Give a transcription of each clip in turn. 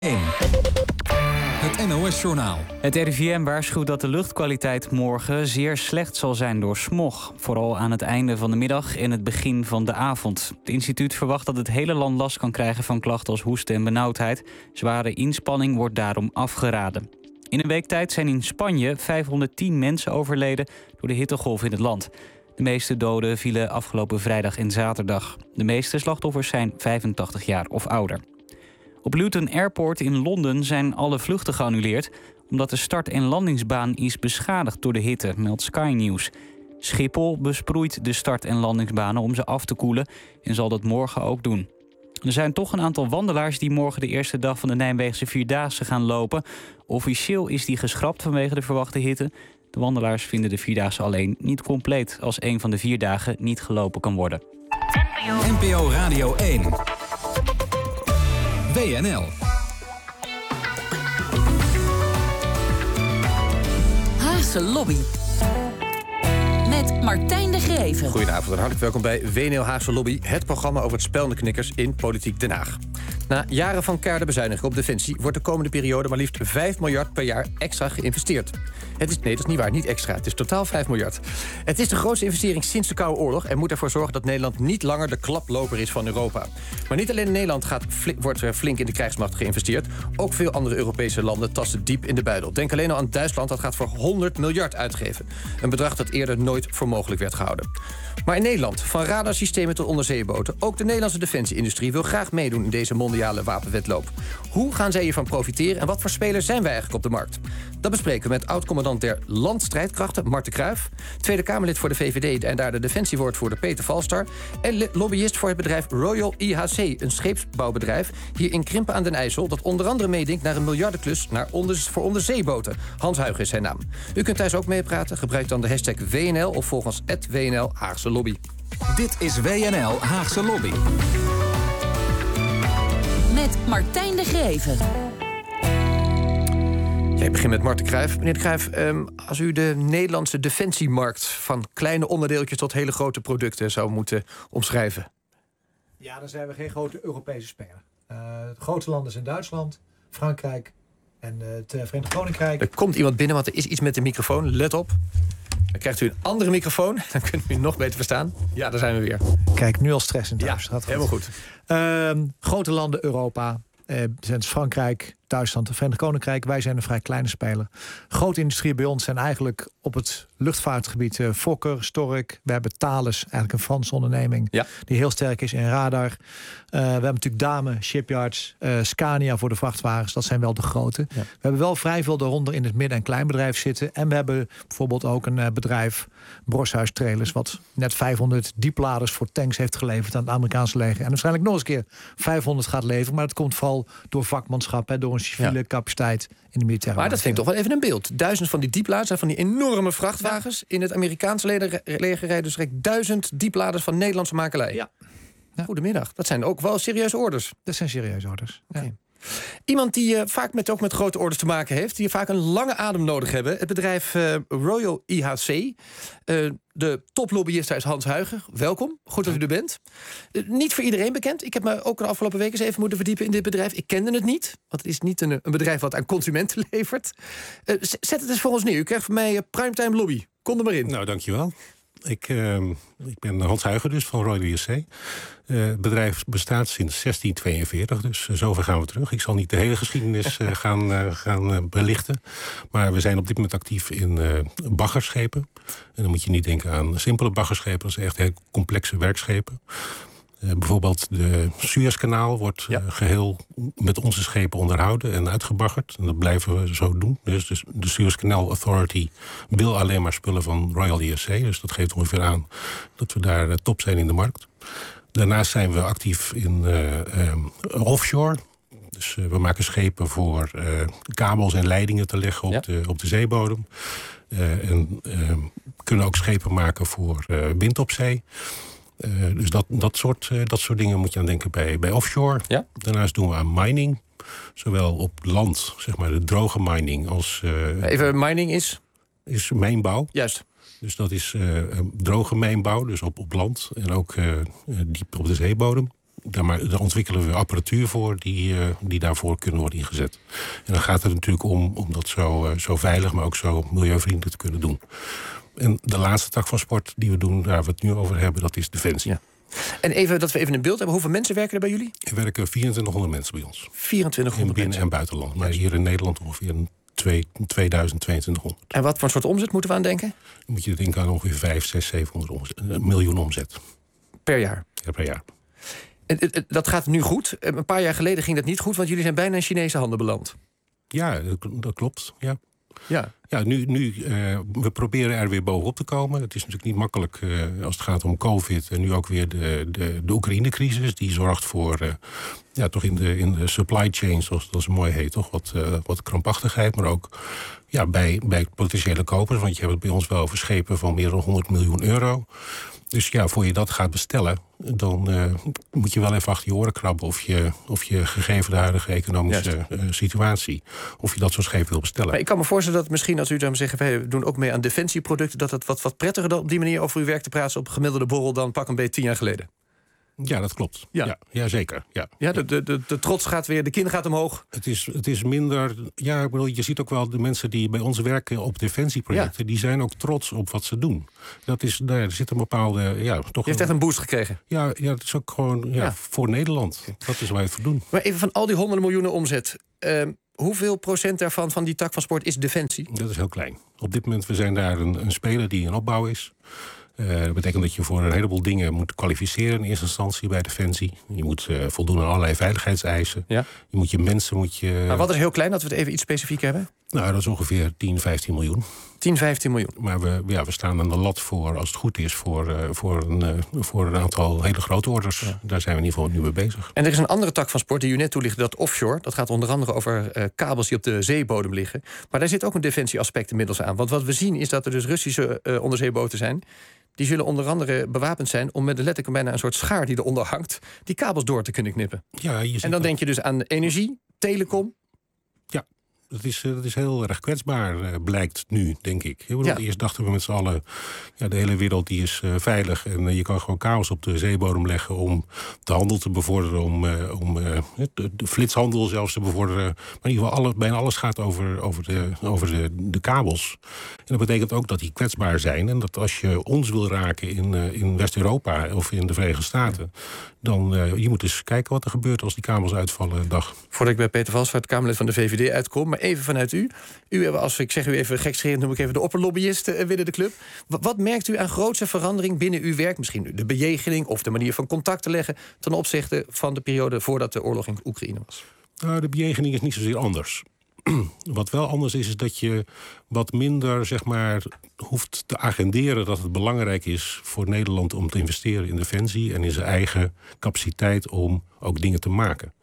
Het NOS-journaal. Het RIVM waarschuwt dat de luchtkwaliteit morgen zeer slecht zal zijn door smog. Vooral aan het einde van de middag en het begin van de avond. Het instituut verwacht dat het hele land last kan krijgen van klachten als hoesten en benauwdheid. Zware inspanning wordt daarom afgeraden. In een week tijd zijn in Spanje 510 mensen overleden door de hittegolf in het land. De meeste doden vielen afgelopen vrijdag en zaterdag. De meeste slachtoffers zijn 85 jaar of ouder. Op Luton Airport in Londen zijn alle vluchten geannuleerd omdat de start- en landingsbaan is beschadigd door de hitte, meldt Sky News. Schiphol besproeit de start- en landingsbanen om ze af te koelen en zal dat morgen ook doen. Er zijn toch een aantal wandelaars die morgen de eerste dag van de Nijmeegse Vierdaagse gaan lopen. Officieel is die geschrapt vanwege de verwachte hitte. De wandelaars vinden de Vierdaagse alleen niet compleet als een van de 4 dagen niet gelopen kan worden. NPO Radio 1. WNL. Haagse Lobby. Met Martijn de Greven. Goedenavond en hartelijk welkom bij WNL Haagse Lobby. Het programma over het spel en de knikkers in Politiek Den Haag. Na jaren van keiharde bezuinigingen op Defensie wordt de komende periode maar liefst 5 miljard per jaar extra geïnvesteerd. Dat is niet waar, niet extra. Het is totaal 5 miljard. Het is de grootste investering sinds de Koude Oorlog en moet ervoor zorgen dat Nederland niet langer de klaploper is van Europa. Maar niet alleen in Nederland wordt er flink in de krijgsmacht geïnvesteerd. Ook veel andere Europese landen tasten diep in de buidel. Denk alleen al aan Duitsland, dat gaat voor 100 miljard uitgeven. Een bedrag dat eerder nooit voor mogelijk werd gehouden. Maar in Nederland, van radarsystemen tot onderzeeboten, ook de Nederlandse defensieindustrie wil graag meedoen in deze mondiale wapenwedloop. Hoe gaan zij hiervan profiteren en wat voor spelers zijn wij eigenlijk op de markt? Dat bespreken we met oud-commandant der Landstrijdkrachten, Marten Kruijf, Tweede Kamerlid voor de VVD en daar de defensiewoordvoerder Peter Valstar, en lobbyist voor het bedrijf Royal IHC, een scheepsbouwbedrijf hier in Krimpen aan den IJssel, dat onder andere meedenkt naar een miljardenklus voor onderzeeboten. Hans Huigen is zijn naam. U kunt thuis ook meepraten. Gebruik dan de hashtag WNL of volg ons @WNL Haagse Lobby. Dit is WNL Haagse Lobby. Met Martijn de Greven. Ik begin met Marten Kruijf. Meneer de Kruijf, als u de Nederlandse defensiemarkt van kleine onderdeeltjes tot hele grote producten zou moeten omschrijven. Ja, dan zijn we geen grote Europese speler. De grootste landen zijn Duitsland, Frankrijk en het Verenigd Koninkrijk. Er komt iemand binnen, want er is iets met de microfoon. Let op. Dan krijgt u een andere microfoon. Dan kunt u nog beter verstaan. Ja, daar zijn we weer. Kijk, nu al stress in thuis. Ja, helemaal goed. Grote landen Europa. Zijn Frankrijk, Duitsland, het Verenigd Koninkrijk. Wij zijn een vrij kleine speler. Grote industrie bij ons zijn eigenlijk op het luchtvaartgebied Fokker, Stork. We hebben Thales, eigenlijk een Franse onderneming, die heel sterk is in radar. We hebben natuurlijk Damen, shipyards, Scania voor de vrachtwagens. Dat zijn wel de grote. Ja. We hebben wel vrij veel daaronder in het midden- en kleinbedrijf zitten. En we hebben bijvoorbeeld ook een bedrijf, Broshuis Trailers, wat net 500 diepladers voor tanks heeft geleverd aan het Amerikaanse leger. En waarschijnlijk nog eens een keer 500 gaat leveren. Maar dat komt vooral door vakmanschap, door een civiele capaciteit in de militaire. Maar dat vind ik toch wel even een beeld. 1000 van die diepladers, van die enorme vrachtwagens. In het Amerikaanse leger rijden dus 1000 diepladers van Nederlandse makelij. Ja. Goedemiddag. Dat zijn ook wel serieuze orders. Dat zijn serieuze orders. Okay. Ja. Iemand die vaak ook met grote orders te maken heeft, die vaak een lange adem nodig hebben. Het bedrijf Royal IHC. De toplobbyist daar is Hans Huigen. Welkom, goed dat u er bent. Niet voor iedereen bekend. Ik heb me ook de afgelopen weken eens even moeten verdiepen in dit bedrijf. Ik kende het niet, want het is niet een bedrijf wat aan consumenten levert. Zet het eens voor ons neer. U krijgt van mij primetime lobby. Kom er maar in. Nou, dankjewel. Ik ben Hans Huigen dus van Royal IHC. Het bedrijf bestaat sinds 1642, dus zover gaan we terug. Ik zal niet de hele geschiedenis gaan belichten. Maar we zijn op dit moment actief in baggerschepen. En dan moet je niet denken aan simpele baggerschepen. Dat zijn echt heel complexe werkschepen. Bijvoorbeeld de Suezkanaal wordt geheel met onze schepen onderhouden en uitgebaggerd. En dat blijven we zo doen. Dus de Suez Canal Authority wil alleen maar spullen van Royal IHC. Dus dat geeft ongeveer aan dat we daar top zijn in de markt. Daarnaast zijn we actief in offshore. Dus we maken schepen voor kabels en leidingen te leggen op de zeebodem. En kunnen ook schepen maken voor wind op zee. Dus dat soort dingen moet je aan denken bij offshore. Ja. Daarnaast doen we aan mining. Zowel op land, zeg maar de droge mining, als... Even, mining is? Is mijnbouw. Juist. Dus dat is droge mijnbouw, dus op land. En ook diep op de zeebodem. Daar ontwikkelen we apparatuur voor die daarvoor kunnen worden ingezet. En dan gaat het natuurlijk om dat zo veilig, maar ook zo milieuvriendelijk te kunnen doen. En de laatste tak van sport die we doen, waar we het nu over hebben, dat is defensie. Ja. En even dat we even een beeld hebben. Hoeveel mensen werken er bij jullie? Er werken 2400 mensen bij ons. 2400 in binnen- mensen. en buitenland. Maar hier in Nederland ongeveer 2200. En wat voor soort omzet moeten we aan denken? Dan moet je denken aan ongeveer 5, 6, 700 miljoen omzet. Per jaar. Ja, per jaar. Dat gaat nu goed. Een paar jaar geleden ging dat niet goed, want jullie zijn bijna in Chinese handen beland. Ja, dat klopt. Ja. Ja. Ja, we proberen er weer bovenop te komen. Het is natuurlijk niet makkelijk als het gaat om COVID en nu ook weer de Oekraïne-crisis. Die zorgt voor, toch in de supply chain, zoals dat zo mooi heet, toch wat krampachtigheid. Maar ook bij potentiële kopers, want je hebt het bij ons wel over schepen van meer dan 100 miljoen euro. Dus ja, voor je dat gaat bestellen, dan moet je wel even achter je oren krabben of je gegeven de huidige economische situatie, of je dat soort schepen wil bestellen. Maar ik kan me voorstellen dat misschien als u dan zegt, we doen ook mee aan defensieproducten, dat het wat prettiger dan op die manier over uw werk te praten op gemiddelde borrel dan pak een beetje 10 jaar geleden. Ja, dat klopt. Ja, zeker. Ja, de trots gaat weer, de kin gaat omhoog. Het is minder. Ja, ik bedoel, je ziet ook wel de mensen die bij ons werken op defensieprojecten, die zijn ook trots op wat ze doen. Er zit een bepaalde. Toch je heeft echt een boost gekregen. Ja, het is ook gewoon voor Nederland. Dat is waar we het voor doen. Maar even van al die honderden miljoenen omzet. Hoeveel procent daarvan van die tak van sport is defensie? Dat is heel klein. Op dit moment, we zijn daar een speler die in opbouw is. Dat betekent dat je voor een heleboel dingen moet kwalificeren in eerste instantie bij Defensie. Je moet voldoen aan allerlei veiligheidseisen. Ja. Je moet je mensen... Maar wat is heel klein, dat we het even iets specifiek hebben? Nou, dat is ongeveer 10, 15 miljoen. 10, 15 miljoen. Maar we staan aan de lat voor, als het goed is, voor een aantal hele grote orders. Ja. Daar zijn we in ieder geval nu mee bezig. En er is een andere tak van sport die u net toelichtte, dat offshore. Dat gaat onder andere over kabels die op de zeebodem liggen. Maar daar zit ook een defensieaspect inmiddels aan. Want wat we zien is dat er dus Russische onderzeeboten zijn. Die zullen onder andere bewapend zijn om met letterlijk bijna een soort schaar die eronder hangt, die kabels door te kunnen knippen. Ja, en dan denk je dus aan energie, telecom. Ja, dat is heel erg kwetsbaar, blijkt nu, denk ik. Eerst dachten we met z'n allen, de hele wereld die is veilig en je kan gewoon kabels op de zeebodem leggen om de handel te bevorderen, om de flitshandel zelfs te bevorderen. Maar in ieder geval, bijna alles gaat over de kabels. En dat betekent ook dat die kwetsbaar zijn en dat als je ons wil raken in West-Europa of in de Verenigde Staten, dan je moet eens kijken wat er gebeurt als die kabels uitvallen een dag. Voordat ik bij Peter Valsvaart, Kamerlid van de VVD, uitkom, maar even vanuit u. U, als ik zeg u even gekscherend, noem ik even de opperlobbyist binnen de club. Wat merkt u aan grootste verandering binnen uw werk? Misschien de bejegening of de manier van contact te leggen ten opzichte van de periode voordat de oorlog in Oekraïne was? Nou, de bejegening is niet zozeer anders. Wat wel anders is dat je wat minder, hoeft te agenderen dat het belangrijk is voor Nederland om te investeren in defensie en in zijn eigen capaciteit om ook dingen te maken.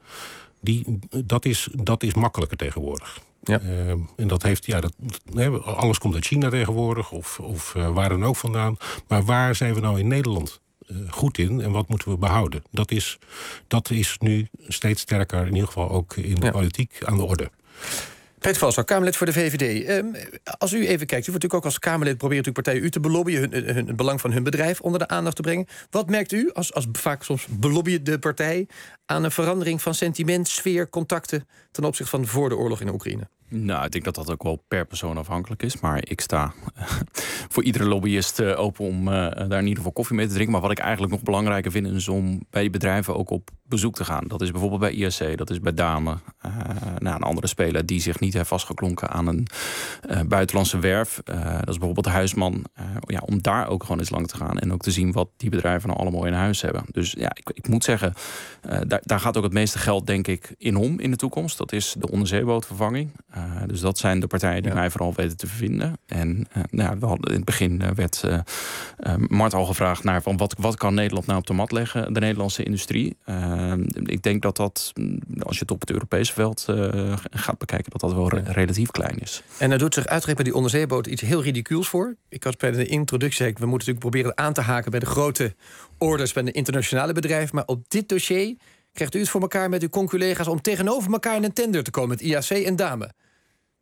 Dat is makkelijker tegenwoordig. Ja. En dat heeft, alles komt uit China tegenwoordig of waar dan ook vandaan. Maar waar zijn we nou in Nederland goed in en wat moeten we behouden? Dat is nu steeds sterker, in ieder geval ook in de politiek, aan de orde. Peter Valsvaart, Kamerlid voor de VVD. Als u even kijkt, u wordt natuurlijk ook als Kamerlid probeert uw partij u te belobbyen, het belang van hun bedrijf onder de aandacht te brengen. Wat merkt u, als vaak soms belobbyende partij, aan een verandering van sentiment, sfeer, contacten ten opzichte van voor de oorlog in Oekraïne? Nou, ik denk dat dat ook wel per persoon afhankelijk is. Maar ik sta voor iedere lobbyist open om daar in ieder geval koffie mee te drinken. Maar wat ik eigenlijk nog belangrijker vind, is om bij die bedrijven ook op bezoek te gaan. Dat is bijvoorbeeld bij IAC, dat is bij Dame. Een andere speler die zich niet heeft vastgeklonken aan een buitenlandse werf. Dat is bijvoorbeeld Huisman. Om daar ook gewoon eens lang te gaan. En ook te zien wat die bedrijven nou allemaal in huis hebben. Dus ja, ik moet zeggen, daar gaat ook het meeste geld, denk ik, in om in de toekomst. Dat is de onderzeebootvervanging. Dus dat zijn de partijen die mij vooral weten te vinden. En we hadden in het begin werd Mart al gevraagd naar van wat kan Nederland nou op de mat leggen, de Nederlandse industrie. Ik denk dat als je het op het Europese veld gaat bekijken, dat wel relatief klein is. En daar doet zich uitgerekend bij die onderzeeboot iets heel ridicuuls voor. Ik had bij de introductie gezegd, we moeten natuurlijk proberen aan te haken bij de grote orders bij de internationale bedrijven. Maar op dit dossier krijgt u het voor elkaar met uw conculega's om tegenover elkaar in een tender te komen met IAC en Dame.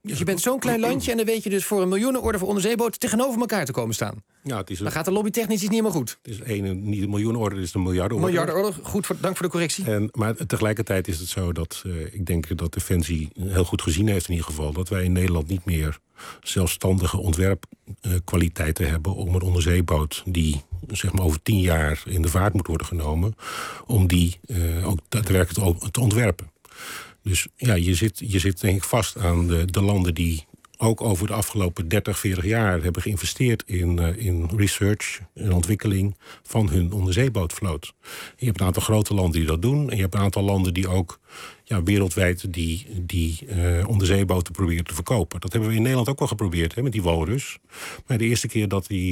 Dus je bent zo'n klein landje en dan weet je dus voor een miljoenenorde voor onderzeeboten tegenover elkaar te komen staan. Ja, het is Dan gaat de lobby technisch iets niet helemaal goed. Het is niet een miljoenenorde, het is een miljardenorde. Miljardenorde, goed, dank voor de correctie. Maar tegelijkertijd is het zo dat ik denk dat Defensie heel goed gezien heeft in ieder geval dat wij in Nederland niet meer zelfstandige ontwerpkwaliteiten hebben om een onderzeeboot die zeg maar over 10 jaar in de vaart moet worden genomen, om die ook daadwerkelijk te ontwerpen. Dus ja, je zit denk ik vast aan de landen die ook over de afgelopen 30, 40 jaar hebben geïnvesteerd in research en ontwikkeling van hun onderzeebootvloot. Je hebt een aantal grote landen die dat doen. En je hebt een aantal landen die ook wereldwijd die onderzeeboten proberen te verkopen. Dat hebben we in Nederland ook wel geprobeerd met die Walrus. Maar de eerste keer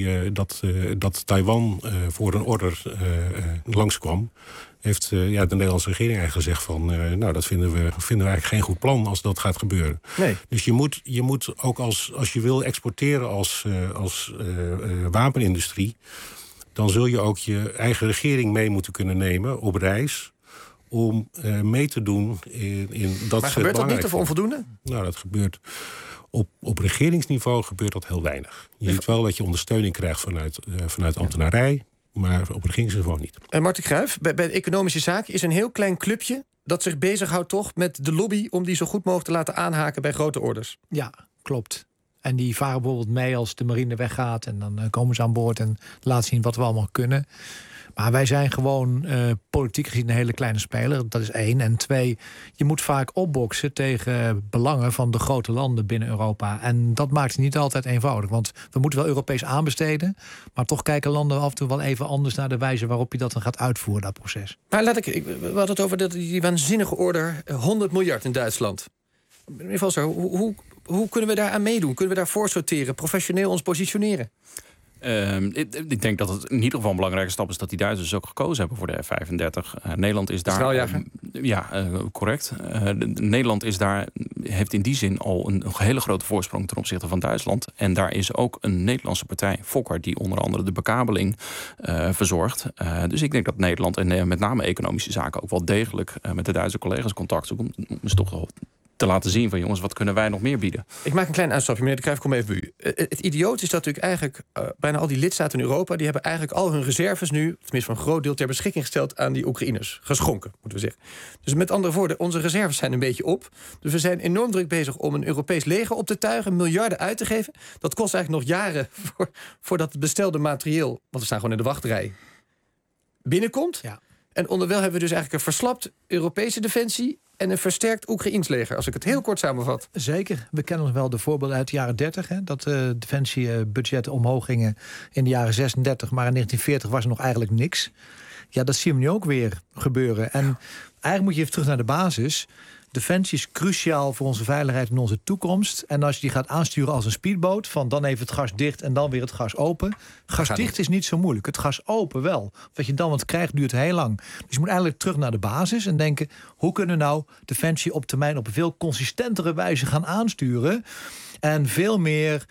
dat Taiwan voor een order langskwam, heeft de Nederlandse regering eigenlijk gezegd van dat vinden we eigenlijk geen goed plan als dat gaat gebeuren. Nee. Dus je moet ook als je wil exporteren als wapenindustrie, dan zul je ook je eigen regering mee moeten kunnen nemen op reis om mee te doen in dat. Maar gebeurt dat niet of onvoldoende? Nou, dat gebeurt op regeringsniveau gebeurt dat heel weinig. Je ziet wel dat je ondersteuning krijgt vanuit ambtenarij, maar op regeringsniveau niet. Marten Cruijff, bij de economische zaken is een heel klein clubje dat zich bezighoudt toch met de lobby om die zo goed mogelijk te laten aanhaken bij grote orders. Ja, klopt. En die varen bijvoorbeeld mee als de marine weggaat en dan komen ze aan boord en laten zien wat we allemaal kunnen. Maar wij zijn gewoon politiek gezien een hele kleine speler. Dat is 1. En 2, je moet vaak opboksen tegen belangen van de grote landen binnen Europa. En dat maakt het niet altijd eenvoudig. Want we moeten wel Europees aanbesteden. Maar toch kijken landen af en toe wel even anders naar de wijze waarop je dat dan gaat uitvoeren, dat proces. Maar we hadden het over die waanzinnige order 100 miljard in Duitsland. Meneer Valser, hoe kunnen we daar aan meedoen? Kunnen we daar voor sorteren, professioneel ons positioneren? Ik denk dat het in ieder geval een belangrijke stap is dat die Duitsers ook gekozen hebben voor de F-35. Nederland is daar. Correct. Nederland heeft in die zin al een hele grote voorsprong ten opzichte van Duitsland. En daar is ook een Nederlandse partij, Fokker, die onder andere de bekabeling verzorgt. Dus ik denk dat Nederland en met name economische zaken ook wel degelijk met de Duitse collega's contact zoeken. Om dus toch te laten zien van jongens, wat kunnen wij nog meer bieden? Ik maak een klein uitstapje, meneer de Cruijff, kom even bij u. Het idioot is dat natuurlijk eigenlijk bijna al die lidstaten in Europa, die hebben eigenlijk al hun reserves nu, tenminste voor een groot deel, ter beschikking gesteld aan die Oekraïners. Geschonken, moeten we zeggen. Dus met andere woorden, onze reserves zijn een beetje op. Dus we zijn enorm druk bezig om een Europees leger op te tuigen, miljarden uit te geven. Dat kost eigenlijk nog jaren voordat het bestelde materieel, want we staan gewoon in de wachtrij, binnenkomt. Ja. En onderwijl hebben we dus eigenlijk een verslapt Europese defensie en een versterkt Oekraïns leger, als ik het heel kort samenvat. Zeker. We kennen nog wel de voorbeelden uit de jaren 30. Dat de defensiebudgetten omhoog gingen in de jaren 36. Maar in 1940 was er nog eigenlijk niks. Ja, dat zien we nu ook weer gebeuren. En eigenlijk moet je even terug naar de basis. Defensie is cruciaal voor onze veiligheid en onze toekomst. En als je die gaat aansturen als een speedboot, van dan even het gas dicht en dan weer het gas open. Gas dicht is niet zo moeilijk. Het gas open wel. Wat je dan wat krijgt duurt heel lang. Dus je moet eigenlijk terug naar de basis en denken, hoe kunnen we nou Defensie op termijn op een veel consistentere wijze gaan aansturen en veel meer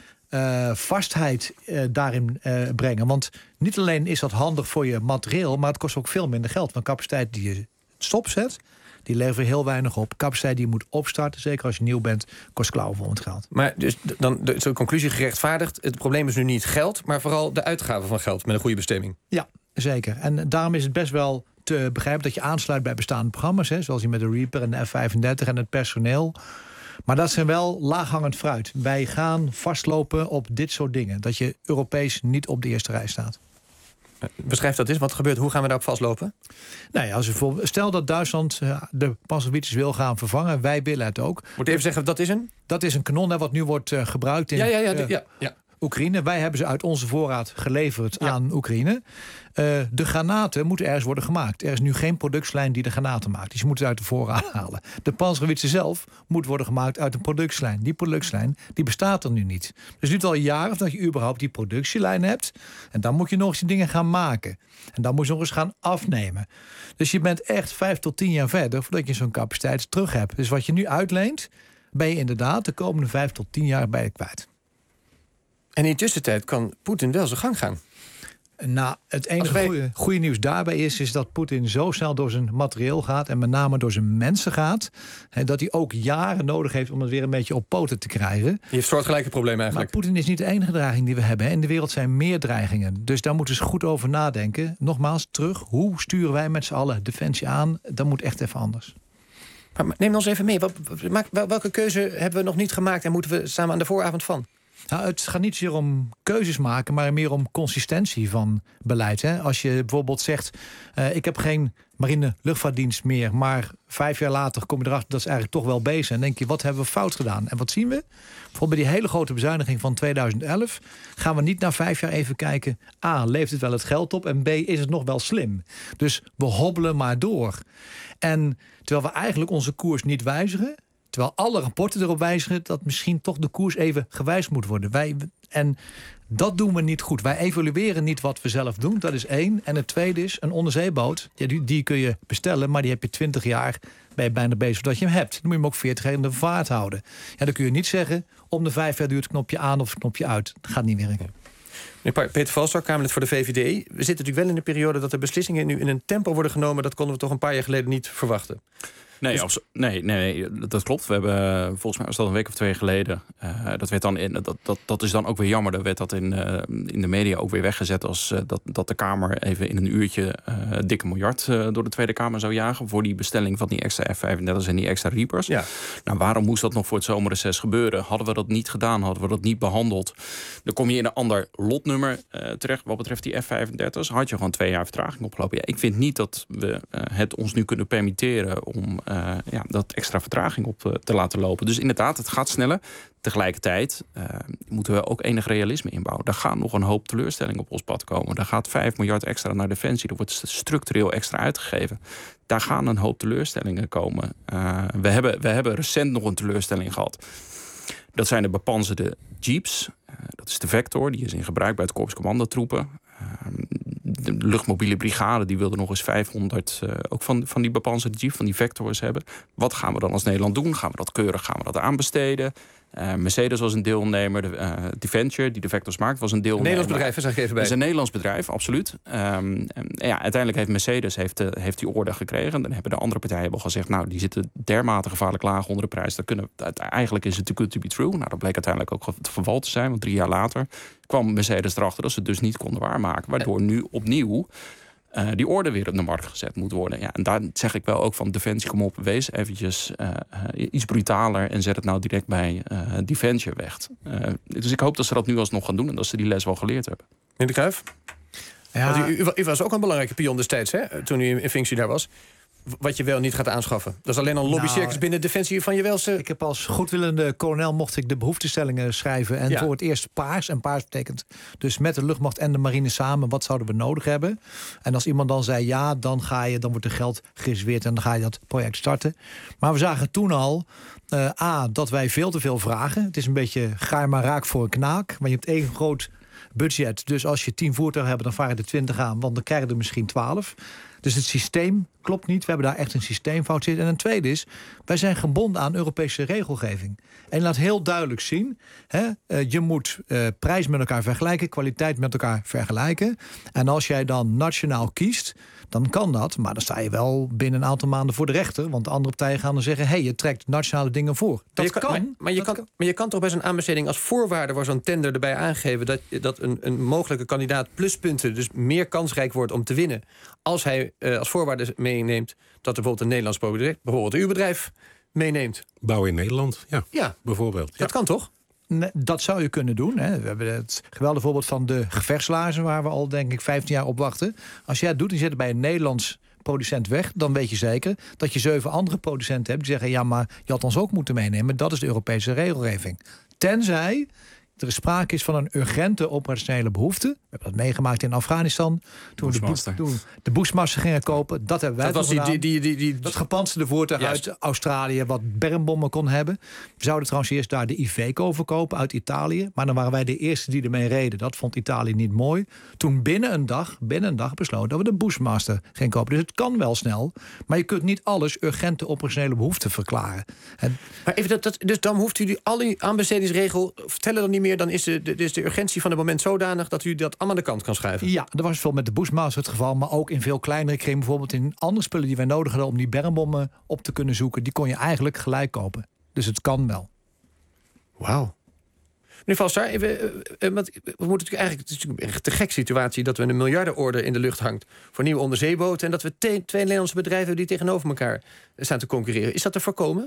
vastheid daarin brengen. Want niet alleen is dat handig voor je materieel, maar het kost ook veel minder geld. Want capaciteit die je stopzet, die leveren heel weinig op. Capaciteit die je moet opstarten, zeker als je nieuw bent, kost klauwen vol met geld. Maar dus dan de conclusie gerechtvaardigd. Het probleem is nu niet geld, maar vooral de uitgaven van geld met een goede bestemming. Ja, zeker. En daarom is het best wel te begrijpen dat je aansluit bij bestaande programma's, zoals je met de Reaper en de F-35 en het personeel. Maar dat zijn wel laaghangend fruit. Wij gaan vastlopen op dit soort dingen. Dat je Europees niet op de eerste rij staat. Beschrijf dat eens. Wat gebeurt? Hoe gaan we daarop vastlopen? Nou ja, stel dat Duitsland de Panzerwitzers wil gaan vervangen. Wij willen het ook. Moet even zeggen, dat is een? Dat is een kanon wat nu wordt gebruikt in Oekraïne. Wij hebben ze uit onze voorraad geleverd aan Oekraïne. De granaten moeten ergens worden gemaakt. Er is nu geen productielijn die de granaten maakt. Dus je moet ze uit de voorraad halen. De Panzerwitzer zelf moet worden gemaakt uit een productielijn. Die productielijn die bestaat er nu niet. Dus het duurt al jaren dat je überhaupt die productielijn hebt. En dan moet je nog eens die dingen gaan maken. En dan moet je nog eens gaan afnemen. Dus je bent echt 5 tot 10 jaar verder voordat je zo'n capaciteit terug hebt. Dus wat je nu uitleent, ben je inderdaad de komende 5 tot 10 jaar bij je kwijt. En in de tussentijd kan Poetin wel zijn gang gaan. Nou, het enige goede nieuws daarbij is dat Poetin zo snel door zijn materieel gaat en met name door zijn mensen gaat, dat hij ook jaren nodig heeft om het weer een beetje op poten te krijgen. Je heeft soortgelijke problemen eigenlijk. Maar Poetin is niet de enige dreiging die we hebben. In de wereld zijn meer dreigingen. Dus daar moeten ze goed over nadenken. Nogmaals, terug. Hoe sturen wij met z'n allen defensie aan? Dat moet echt even anders. Maar neem ons even mee. Welke keuze hebben we nog niet gemaakt en moeten we samen aan de vooravond van? Nou, het gaat niet zozeer om keuzes maken, maar meer om consistentie van beleid. Hè? Als je bijvoorbeeld zegt, ik heb geen marine luchtvaartdienst meer, maar 5 jaar later kom je erachter dat ze eigenlijk toch wel bezig zijn. En denk je, wat hebben we fout gedaan? En wat zien we? Bijvoorbeeld bij die hele grote bezuiniging van 2011 gaan we niet na 5 jaar even kijken, A, levert het wel het geld op en B, is het nog wel slim? Dus we hobbelen maar door. En terwijl we eigenlijk onze koers niet wijzigen, terwijl alle rapporten erop wijzigen dat misschien toch de koers even gewijzigd moet worden. En dat doen we niet goed. Wij evalueren niet wat we zelf doen, dat is 1. En het tweede is, een onderzeeboot, die kun je bestellen, maar die heb je 20 jaar, ben je bijna bezig dat je hem hebt. Dan moet je hem ook 40 jaar in de vaart houden. Ja, dan kun je niet zeggen, om de 5 jaar duurt het knopje aan of het knopje uit. Dat gaat niet werken. Peter Valstok, Kamerlid voor de VVD. We zitten natuurlijk wel in een periode dat de beslissingen nu in een tempo worden genomen. Dat konden we toch een paar jaar geleden niet verwachten. Nee, dat klopt. We hebben volgens mij was dat een week of 2 geleden. Dat werd dan dat is dan ook weer jammer. Dat werd dat in de media ook weer weggezet als dat de Kamer even in een uurtje dikke miljard door de Tweede Kamer zou jagen voor die bestelling van die extra F-35's en die extra Reapers. Ja. Nou, waarom moest dat nog voor het zomerreces gebeuren? Hadden we dat niet gedaan? Hadden we dat niet behandeld? Dan kom je in een ander lotnummer terecht. Wat betreft die F-35's had je gewoon 2 jaar vertraging opgelopen. Ja, ik vind niet dat we het ons nu kunnen permitteren om dat extra vertraging op te laten lopen. Dus inderdaad, het gaat sneller. Tegelijkertijd moeten we ook enig realisme inbouwen. Daar gaat nog een hoop teleurstelling op ons pad komen. Daar gaat 5 miljard extra naar defensie. Er wordt structureel extra uitgegeven. Daar gaan een hoop teleurstellingen komen. We hebben recent nog een teleurstelling gehad. Dat zijn de bepanzerde jeeps. Dat is de Vector. Die is in gebruik bij het Korps Commandotroepen. De luchtmobiele brigade die wilde nog eens 500 ook van die bepanzerde jeep, van die Vectors hebben. Wat gaan we dan als Nederland doen? Gaan we dat keurig, gaan we dat aanbesteden? Mercedes was een deelnemer. Deventure, die de Vectors maakt, was een deelnemer. Nederlands bedrijf, zeg ik even bij. Het is een Nederlands bedrijf, absoluut. Uiteindelijk heeft Mercedes heeft die order gekregen. Dan hebben de andere partijen al gezegd, nou, die zitten dermate gevaarlijk laag onder de prijs. Eigenlijk is het too good to be true. Nou, dat bleek uiteindelijk ook het geval te zijn. Want 3 jaar later kwam Mercedes erachter dat ze het dus niet konden waarmaken. Waardoor nu opnieuw die order weer op de markt gezet moet worden. Ja, en daar zeg ik wel ook van Defensie, kom op, wees eventjes iets brutaler en zet het nou direct bij Defensie weg. Dus ik hoop dat ze dat nu alsnog gaan doen en dat ze die les wel geleerd hebben. Meneer De Cruijff? Ja. U was ook een belangrijke pion destijds, hè, toen u in functie daar was. Wat je wel niet gaat aanschaffen. Dat is alleen al een lobbycircus binnen Defensie van je welste. Ik heb als goedwillende kolonel mocht ik de behoeftestellingen schrijven. En voor het eerst paars. En paars betekent dus met de luchtmacht en de marine samen. Wat zouden we nodig hebben? En als iemand dan zei ja, dan wordt er geld gereserveerd. En dan ga je dat project starten. Maar we zagen toen al dat wij veel te veel vragen. Het is een beetje gaar maar raak voor een knaak. Maar je hebt één groot budget. Dus als je 10 voertuigen hebt, dan varen er 20 aan. Want dan krijgen er misschien 12. Dus het systeem klopt niet. We hebben daar echt een systeemfout zitten. En een tweede is, wij zijn gebonden aan Europese regelgeving. En laat heel duidelijk zien, je moet prijs met elkaar vergelijken, kwaliteit met elkaar vergelijken. En als jij dan nationaal kiest, dan kan dat. Maar dan sta je wel binnen een aantal maanden voor de rechter. Want de andere partijen gaan dan zeggen, je trekt nationale dingen voor. Maar je kan toch bij zo'n aanbesteding als voorwaarde voor zo'n tender erbij aangeven dat een mogelijke kandidaat pluspunten, dus meer kansrijk wordt om te winnen, als hij als voorwaarde meeneemt dat er bijvoorbeeld een Nederlands product, bijvoorbeeld uw bedrijf, meeneemt. Bouw in Nederland, ja. Bijvoorbeeld. Dat kan toch? Nee, dat zou je kunnen doen. Hè. We hebben het geweldige voorbeeld van de gevechtslaarzen, waar we al denk ik 15 jaar op wachten. Als jij het doet en je zet het bij een Nederlands producent weg, dan weet je zeker dat je 7 andere producenten hebt die zeggen, ja, maar je had ons ook moeten meenemen. Dat is de Europese regelgeving. Tenzij er sprake is van een urgente operationele behoefte. We hebben dat meegemaakt in Afghanistan. Toen we de Bushmaster gingen kopen. Dat hebben wij dat was dat gepantserde voertuig uit Australië wat bermbommen kon hebben. We zouden trouwens eerst daar de Iveco verkopen uit Italië. Maar dan waren wij de eerste die ermee reden. Dat vond Italië niet mooi. Toen binnen een dag besloten dat we de Bushmaster gingen kopen. Dus het kan wel snel. Maar je kunt niet alles urgente operationele behoeften verklaren. Maar even dus dan hoeft u al die aanbestedingsregel, vertellen dan niet meer meer... dan is de urgentie van het moment zodanig... dat u dat allemaal aan de kant kan schuiven. Ja, dat was veel met de Bushmasters het geval. Maar ook in veel kleinere kringen. Bijvoorbeeld in andere spullen die wij nodig hadden... om die bermbommen op te kunnen zoeken. Die kon je eigenlijk gelijk kopen. Dus het kan wel. Wauw. Meneer Valstar, want we moeten natuurlijk eigenlijk... Het is natuurlijk een te gek situatie dat we een miljardenorde in de lucht hangt... voor nieuwe onderzeeboten... en dat we twee Nederlandse bedrijven die tegenover elkaar staan te concurreren. Is dat te voorkomen?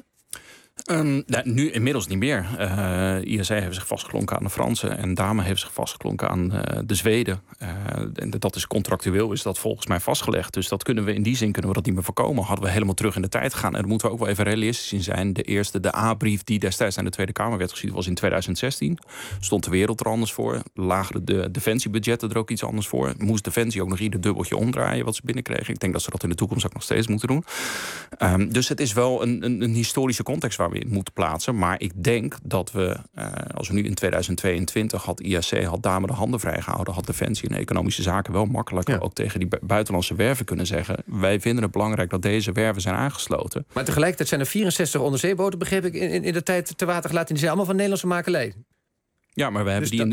Nu inmiddels niet meer. ISA heeft zich vastgeklonken aan de Fransen... en Dame heeft zich vastgeklonken aan de Zweden. En dat is contractueel, is dat volgens mij vastgelegd. Dus dat kunnen we in die zin dat niet meer voorkomen. Hadden we helemaal terug in de tijd gegaan. En daar moeten we ook wel even realistisch in zijn. De A-brief die destijds aan de Tweede Kamer werd gezien... was in 2016. Stond de wereld er anders voor. Lagen de defensiebudgetten er ook iets anders voor. Moest Defensie ook nog ieder dubbeltje omdraaien... wat ze binnenkregen. Ik denk dat ze dat in de toekomst ook nog steeds moeten doen. Dus het is wel een historische context... waar we in moeten plaatsen. Maar ik denk dat we, als we nu in 2022... had Dame de handen vrijgehouden... had Defensie en Economische Zaken wel makkelijker... ook tegen die buitenlandse werven kunnen zeggen... wij vinden het belangrijk dat deze werven zijn aangesloten. Maar tegelijkertijd zijn er 64 onderzeeboten... begreep ik, in de tijd te water gelaten... die zijn allemaal van Nederlandse makelij. Ja, maar we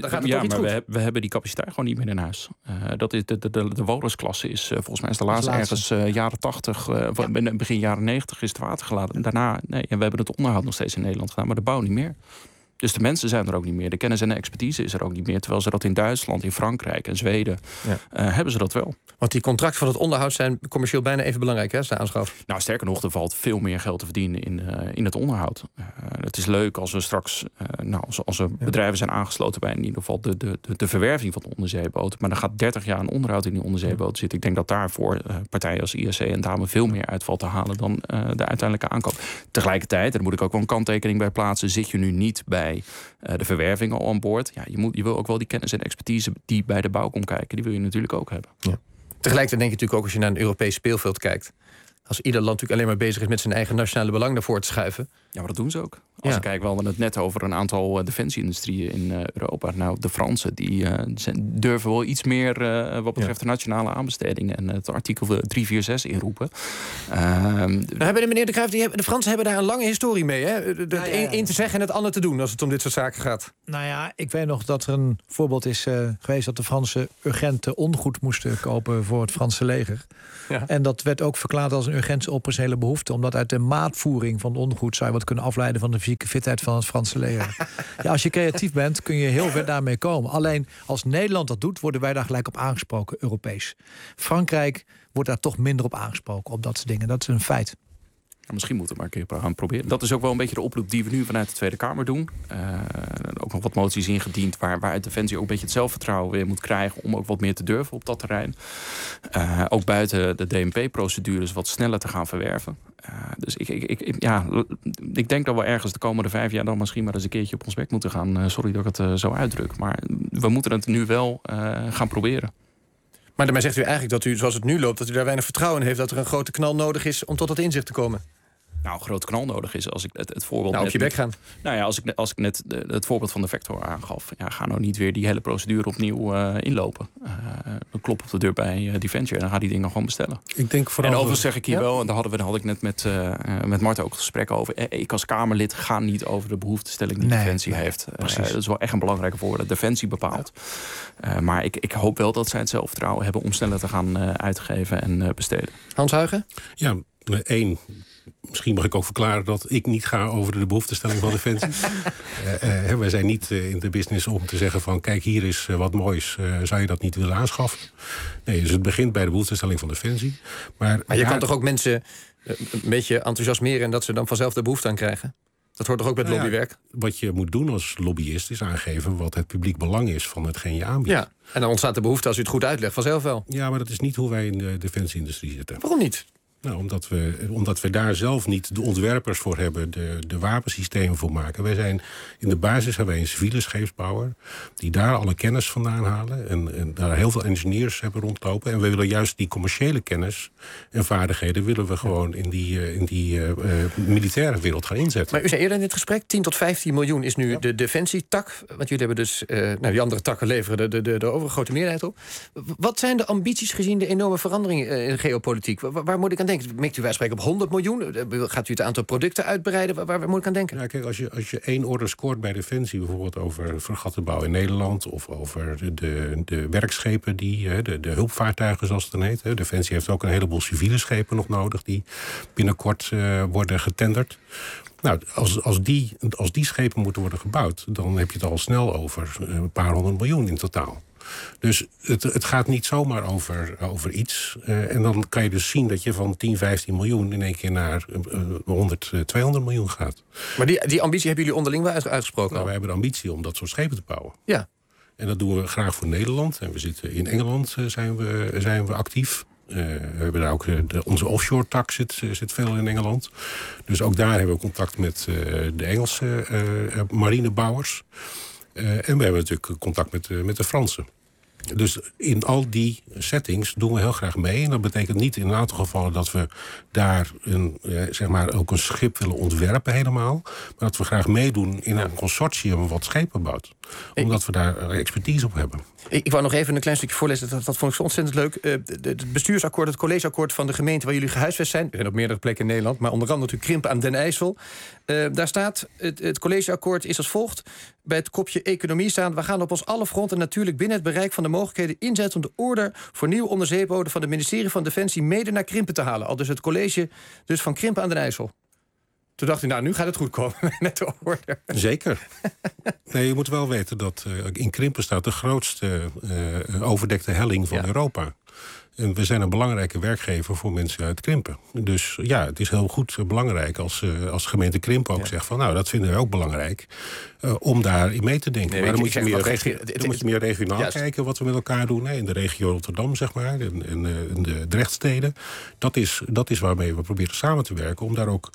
hebben die capaciteit gewoon niet meer in huis. Dat is de Walrus-klasse is volgens mij is de laatste ergens jaren 80, begin jaren 90 is het water gelaten. En daarna, en we hebben het onderhoud nog steeds in Nederland gedaan, maar de bouw niet meer. Dus de mensen zijn er ook niet meer. De kennis en de expertise is er ook niet meer. Terwijl ze dat in Duitsland, in Frankrijk en Zweden hebben ze dat wel. Want die contracten van het onderhoud zijn commercieel bijna even belangrijk, hè, als de aanschaf. Nou, sterker nog, er valt veel meer geld te verdienen in het onderhoud. Het is leuk als we straks, als er bedrijven zijn aangesloten bij in ieder geval de verwerving van de onderzeeboot. Maar er gaat 30 jaar een onderhoud in die onderzeeboot zitten. Ik denk dat daarvoor partijen als ISC en Dame veel meer uitval te halen dan de uiteindelijke aankoop. Tegelijkertijd, daar moet ik ook wel een kanttekening bij plaatsen, zit je nu niet bij de verwerving al aan boord. Ja, je wil ook wel die kennis en expertise die bij de bouw komt kijken, die wil je natuurlijk ook hebben. Ja. Tegelijkertijd denk je natuurlijk ook als je naar een Europees speelveld kijkt. Als ieder land natuurlijk alleen maar bezig is met zijn eigen nationale belang naar voren te schuiven. Ja, maar dat doen ze ook. Als ik kijk, we hadden het net over een aantal defensie-industrieën in Europa. Nou, de Fransen die durven wel iets meer wat betreft de nationale aanbestedingen en het artikel 346 inroepen. Meneer De Cruijff, de Fransen hebben daar een lange historie mee. Hè? Een te zeggen en het ander te doen als het om dit soort zaken gaat. Nou ja, ik weet nog dat er een voorbeeld is geweest dat de Fransen urgente ondergoed moesten kopen voor het Franse leger. Ja. En dat werd ook verklaard als een urgente operationele behoefte. Omdat uit de maatvoering van ondergoed zou je wat kunnen afleiden van de fysieke fitheid van het Franse leger. Ja, als je creatief bent, kun je heel ver daarmee komen. Alleen als Nederland dat doet, worden wij daar gelijk op aangesproken, Europees. Frankrijk wordt daar toch minder op aangesproken, op dat soort dingen. Dat is een feit. Ja, misschien moeten we maar een keer gaan proberen. Dat is ook wel een beetje de oproep die we nu vanuit de Tweede Kamer doen. Ook nog wat moties ingediend waaruit Defensie ook een beetje het zelfvertrouwen weer moet krijgen om ook wat meer te durven op dat terrein. Ook buiten de DMP-procedures wat sneller te gaan verwerven. Dus ik denk dat we ergens de komende 5 jaar dan misschien maar eens een keertje op ons bek moeten gaan. Sorry dat ik het zo uitdruk. Maar we moeten het nu wel gaan proberen. Maar daarmee zegt u eigenlijk dat u, zoals het nu loopt, dat u daar weinig vertrouwen in heeft dat er een grote knal nodig is om tot dat inzicht te komen. Nou, een grote knal nodig is als ik het voorbeeld. Nou, op je bek gaan. Nou ja, als ik net het voorbeeld van de Vector aangaf. Ja, ga nou niet weer die hele procedure opnieuw inlopen. Dan klop op de deur bij Defensie en dan gaat die dingen gewoon bestellen. Ik denk vooral. En overigens zeg ik hier wel, en daar had ik net met Marten ook een gesprek over. Ik als Kamerlid ga niet over de behoeftestelling die Defensie heeft. Dat is wel echt een belangrijke voorwaarde. Defensie bepaalt. Ja. Maar ik hoop wel dat zij het zelfvertrouwen hebben om sneller te gaan uitgeven en besteden. Hans Huigen? Ja, 1. Misschien mag ik ook verklaren dat ik niet ga over de behoeftestelling van Defensie. Wij zijn niet in de business om te zeggen van kijk, hier is wat moois. Zou je dat niet willen aanschaffen? Nee, dus het begint bij de behoeftestelling van Defensie. Maar je kan toch ook mensen een beetje enthousiasmeren en dat ze dan vanzelf de behoefte aan krijgen? Dat hoort toch ook bij het lobbywerk? Wat je moet doen als lobbyist is aangeven wat het publiek belang is van hetgeen je aanbiedt. Ja, en dan ontstaat de behoefte als u het goed uitlegt vanzelf wel. Ja, maar dat is niet hoe wij in de defensieindustrie zitten. Waarom niet? Nou, omdat we daar zelf niet de ontwerpers voor hebben, de wapensystemen voor maken. Wij zijn in de basis hebben wij een civiele scheepsbouwer die daar alle kennis vandaan halen en daar heel veel engineers hebben rondlopen. En we willen juist die commerciële kennis en vaardigheden willen we gewoon in die militaire wereld gaan inzetten. Maar u zei eerder in dit gesprek, 10 tot 15 miljoen is nu de defensietak. Want jullie hebben dus, die andere takken leveren de overgrote meerderheid op. Wat zijn de ambities gezien de enorme veranderingen in de geopolitiek? Waar moet ik aan denken? denken? Mikt u wij spreken op 100 miljoen? Gaat u het aantal producten uitbreiden? Waar moet ik aan denken? Ja, kijk, als je 1 order scoort bij Defensie, bijvoorbeeld over fregattenbouw in Nederland of over de werkschepen, de hulpvaartuigen zoals het dan heet. Defensie heeft ook een heleboel civiele schepen nog nodig die binnenkort worden getenderd. Nou, als die schepen moeten worden gebouwd, dan heb je het al snel over een paar 100 miljoen in totaal. Dus het gaat niet zomaar over iets. En dan kan je dus zien dat je van 10, 15 miljoen in één keer naar 100, 200 miljoen gaat. Maar die ambitie hebben jullie onderling wel uitgesproken? Nou, wij hebben de ambitie om dat soort schepen te bouwen. Ja. En dat doen we graag voor Nederland. En we zitten in Engeland zijn we actief. We hebben daar ook onze offshore tak zit veel in Engeland. Dus ook daar hebben we contact met de Engelse marinebouwers. En we hebben natuurlijk contact met de Fransen. Dus in al die settings doen we heel graag mee. En dat betekent niet in een aantal gevallen dat we daar ook een schip willen ontwerpen helemaal. Maar dat we graag meedoen in een consortium wat schepen bouwt. Omdat we daar expertise op hebben. Ik wou nog even een klein stukje voorlezen. Dat vond ik zo ontzettend leuk. Het bestuursakkoord, het collegeakkoord van de gemeente waar jullie gehuisvest zijn. Er zijn op meerdere plekken in Nederland. Maar onder andere natuurlijk Krimpen aan Den IJssel. Daar staat, het collegeakkoord is als volgt. Bij het kopje economie staan. We gaan op ons alle fronten natuurlijk binnen het bereik van de mogelijkheden inzetten om de order voor nieuwe onderzeeboden van het ministerie van Defensie mede naar Krimpen te halen. Al dus het college van Krimpen aan den IJssel. Toen dacht ik, nou, nu gaat het goed komen met de order. Zeker. Nee, je moet wel weten dat in Krimpen staat de grootste overdekte helling van Europa. En we zijn een belangrijke werkgever voor mensen uit Krimpen. Dus ja, het is heel goed belangrijk als gemeente Krimpen ook zegt van, nou, dat vinden we ook belangrijk om daarin mee te denken. Nee, maar dan moet je meer regionaal kijken wat we met elkaar doen. In de regio Rotterdam, zeg maar, en de Drechtsteden. Dat is waarmee we proberen samen te werken om daar ook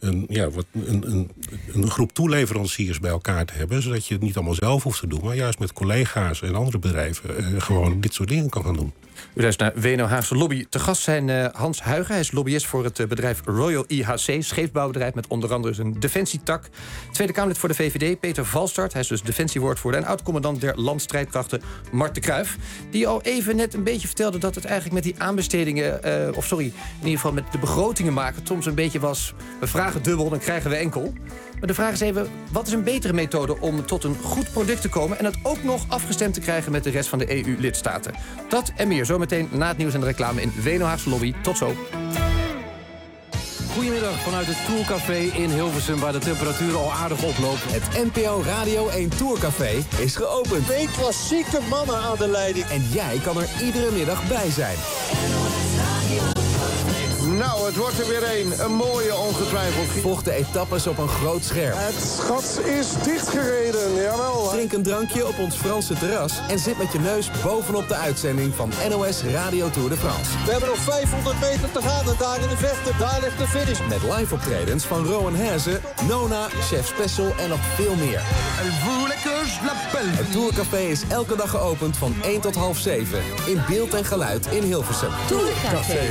een groep toeleveranciers bij elkaar te hebben, zodat je het niet allemaal zelf hoeft te doen, maar juist met collega's en andere bedrijven gewoon dit soort dingen kan gaan doen. U luistert naar WNL Haagse Lobby. Te gast zijn Hans Huigen. Hij is lobbyist voor het bedrijf Royal IHC. Scheepsbouwbedrijf met onder andere zijn defensietak. Tweede Kamerlid voor de VVD, Peter Valstart. Hij is dus defensiewoordvoerder. En oud-commandant der landstrijdkrachten, Mart de Kruijf. Die al even net een beetje vertelde dat het eigenlijk met die aanbestedingen, in ieder geval met de begrotingen maken, soms een beetje was, we vragen dubbel, dan krijgen we enkel. Maar de vraag is even, wat is een betere methode om tot een goed product te komen en het ook nog afgestemd te krijgen met de rest van de EU-lidstaten? Dat en meer zometeen na het nieuws en de reclame in WNL Haagse Lobby. Tot zo. Goedemiddag vanuit het Tourcafé in Hilversum, waar de temperatuur al aardig oploopt. Het NPO Radio 1 Tourcafé is geopend. 2 klassieke mannen aan de leiding. En jij kan er iedere middag bij zijn. Nou, het wordt er weer een mooie ongetwijfeld. Volg de etappes op een groot scherm. Het gat is dichtgereden, jawel. Drink een drankje op ons Franse terras en zit met je neus bovenop de uitzending van NOS Radio Tour de France. We hebben nog 500 meter te gaan en daar in de vechten, daar ligt de finish. Met live optredens van Rowan Herzen, Nona, Chef Special en nog veel meer. Het Tourcafé is elke dag geopend van 1 tot half 7. In beeld en geluid in Hilversum. Tourcafé.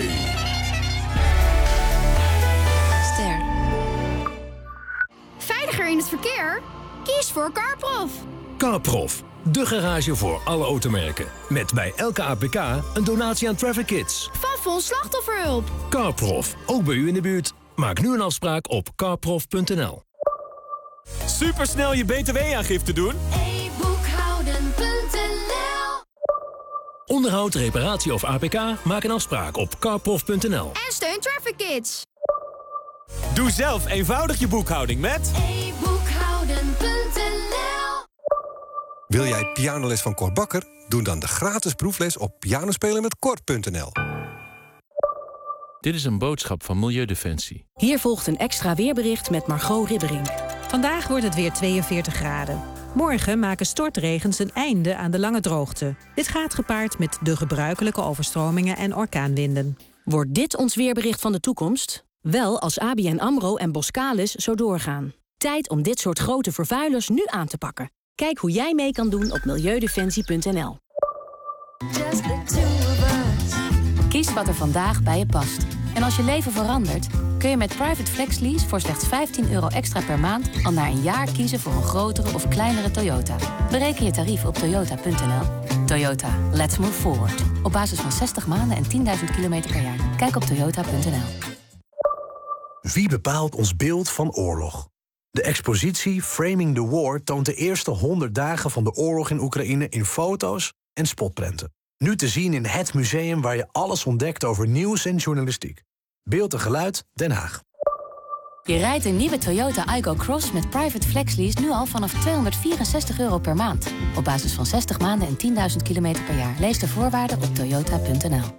Veiliger in het verkeer? Kies voor CarProf. CarProf, de garage voor alle automerken. Met bij elke APK een donatie aan Traffic Kids. Van Vol Slachtofferhulp. CarProf, ook bij u in de buurt. Maak nu een afspraak op carprof.nl. Supersnel je btw-aangifte doen? e-boekhouden.nl. Onderhoud, reparatie of APK? Maak een afspraak op carprof.nl. En steun Traffic Kids. Doe zelf eenvoudig je boekhouding met e-boekhouden.nl. Wil jij pianoles van Cor Bakker? Doe dan de gratis proefles op pianospelemetcor.nl. Dit is een boodschap van Milieudefensie. Hier volgt een extra weerbericht met Margot Ribberink. Vandaag wordt het weer 42 graden. Morgen maken stortregens een einde aan de lange droogte. Dit gaat gepaard met de gebruikelijke overstromingen en orkaanwinden. Wordt dit ons weerbericht van de toekomst? Wel als ABN AMRO en Boskalis zo doorgaan. Tijd om dit soort grote vervuilers nu aan te pakken. Kijk hoe jij mee kan doen op milieudefensie.nl. Kies wat er vandaag bij je past. En als je leven verandert, kun je met Private Flex Lease voor slechts €15 extra per maand al na een jaar kiezen voor een grotere of kleinere Toyota. Bereken je tarief op toyota.nl. Toyota, let's move forward. Op basis van 60 maanden en 10.000 kilometer per jaar. Kijk op toyota.nl. Wie bepaalt ons beeld van oorlog? De expositie Framing the War toont de eerste 100 dagen van de oorlog in Oekraïne in foto's en spotprenten. Nu te zien in Het Museum waar je alles ontdekt over nieuws en journalistiek. Beeld en geluid, Den Haag. Je rijdt een nieuwe Toyota Aygo Cross met Private Flex Lease nu al vanaf €264 per maand. Op basis van 60 maanden en 10.000 kilometer per jaar. Lees de voorwaarden op toyota.nl.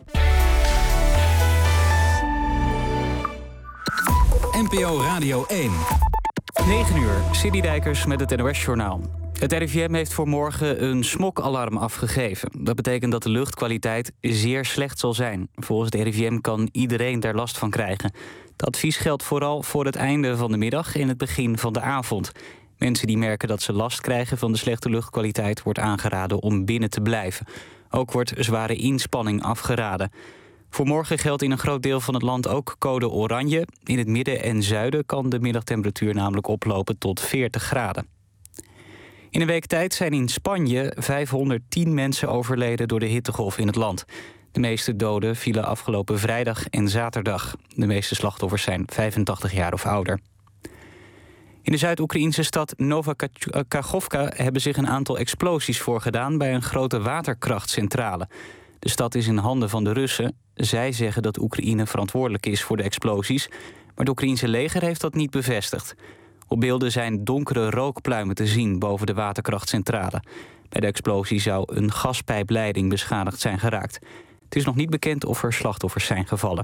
NPO Radio 1. 9 uur, Sidney Dijkers met het NOS-journaal. Het RIVM heeft voor morgen een smokalarm afgegeven. Dat betekent dat de luchtkwaliteit zeer slecht zal zijn. Volgens het RIVM kan iedereen daar last van krijgen. Het advies geldt vooral voor het einde van de middag en het begin van de avond. Mensen die merken dat ze last krijgen van de slechte luchtkwaliteit wordt aangeraden om binnen te blijven. Ook wordt zware inspanning afgeraden. Voor morgen geldt in een groot deel van het land ook code oranje. In het midden en zuiden kan de middagtemperatuur namelijk oplopen tot 40 graden. In een week tijd zijn in Spanje 510 mensen overleden door de hittegolf in het land. De meeste doden vielen afgelopen vrijdag en zaterdag. De meeste slachtoffers zijn 85 jaar of ouder. In de Zuid-Oekraïnse stad Nova Kachovka hebben zich een aantal explosies voorgedaan bij een grote waterkrachtcentrale. De stad is in handen van de Russen. Zij zeggen dat Oekraïne verantwoordelijk is voor de explosies, maar het Oekraïense leger heeft dat niet bevestigd. Op beelden zijn donkere rookpluimen te zien boven de waterkrachtcentrale. Bij de explosie zou een gaspijpleiding beschadigd zijn geraakt. Het is nog niet bekend of er slachtoffers zijn gevallen.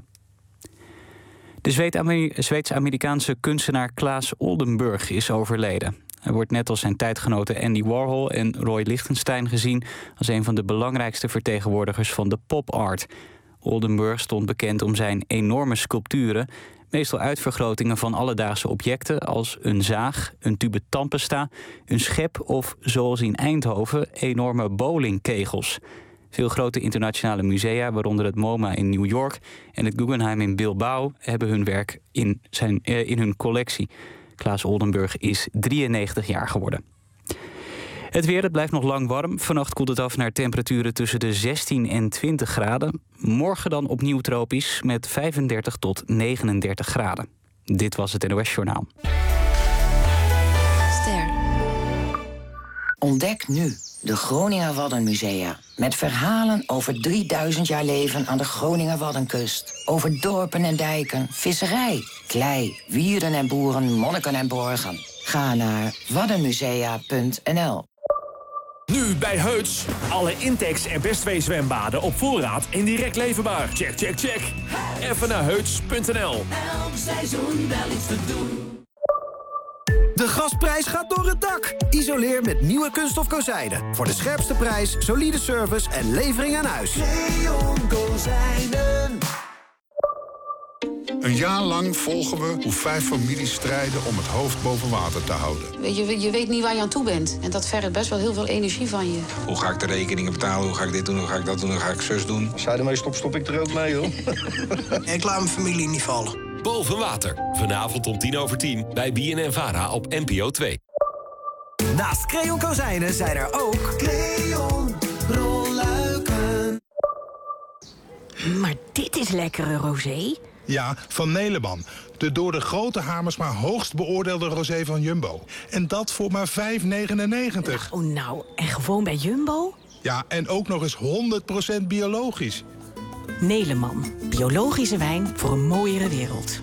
De Zweeds-Amerikaanse kunstenaar Klaas Oldenburg is overleden. Hij wordt net als zijn tijdgenoten Andy Warhol en Roy Lichtenstein gezien als een van de belangrijkste vertegenwoordigers van de pop-art. Oldenburg stond bekend om zijn enorme sculpturen, meestal uitvergrotingen van alledaagse objecten als een zaag, een tube tandpasta, een schep of, zoals in Eindhoven, enorme bowlingkegels. Veel grote internationale musea, waaronder het MoMA in New York en het Guggenheim in Bilbao, hebben hun werk in hun collectie. Klaas Oldenburg is 93 jaar geworden. Het weer, het blijft nog lang warm. Vannacht koelt het af naar temperaturen tussen de 16 en 20 graden. Morgen dan opnieuw tropisch met 35 tot 39 graden. Dit was het NOS Journaal. Ster. Ontdek nu de Groninger Waddenmusea. Met verhalen over 3000 jaar leven aan de Groninger Waddenkust. Over dorpen en dijken, visserij, klei, wierden en boeren, monniken en borgen. Ga naar waddenmusea.nl. Nu bij Heuts. Alle Intex en Best 2 zwembaden op voorraad en direct leverbaar. Check, check, check. Even naar heuts.nl. Elk seizoen wel iets te doen. De gasprijs gaat door het dak. Isoleer met nieuwe kunststof kozijnen. Voor de scherpste prijs, solide service en levering aan huis. Leon Kozijnen. Een jaar lang volgen we hoe 5 families strijden om het hoofd boven water te houden. Je weet niet waar je aan toe bent. En dat vergt best wel heel veel energie van je. Hoe ga ik de rekeningen betalen? Hoe ga ik dit doen? Hoe ga ik dat doen? Hoe ga ik zus doen? Als jij ermee stopt, stop ik er ook mee, hoor. Ik laat mijn familie niet vallen. Boven water. Vanavond om 10:10 bij BNN-Vara op NPO 2. Naast Creon Kozijnen zijn er ook Creon rolluiken. Maar dit is lekkere rosé. Ja, van Neleman. De door de grote hamers maar hoogst beoordeelde rosé van Jumbo. En dat voor maar €5,99. Oh nou, en gewoon bij Jumbo? Ja, en ook nog eens 100% biologisch. Neleman. Biologische wijn voor een mooiere wereld.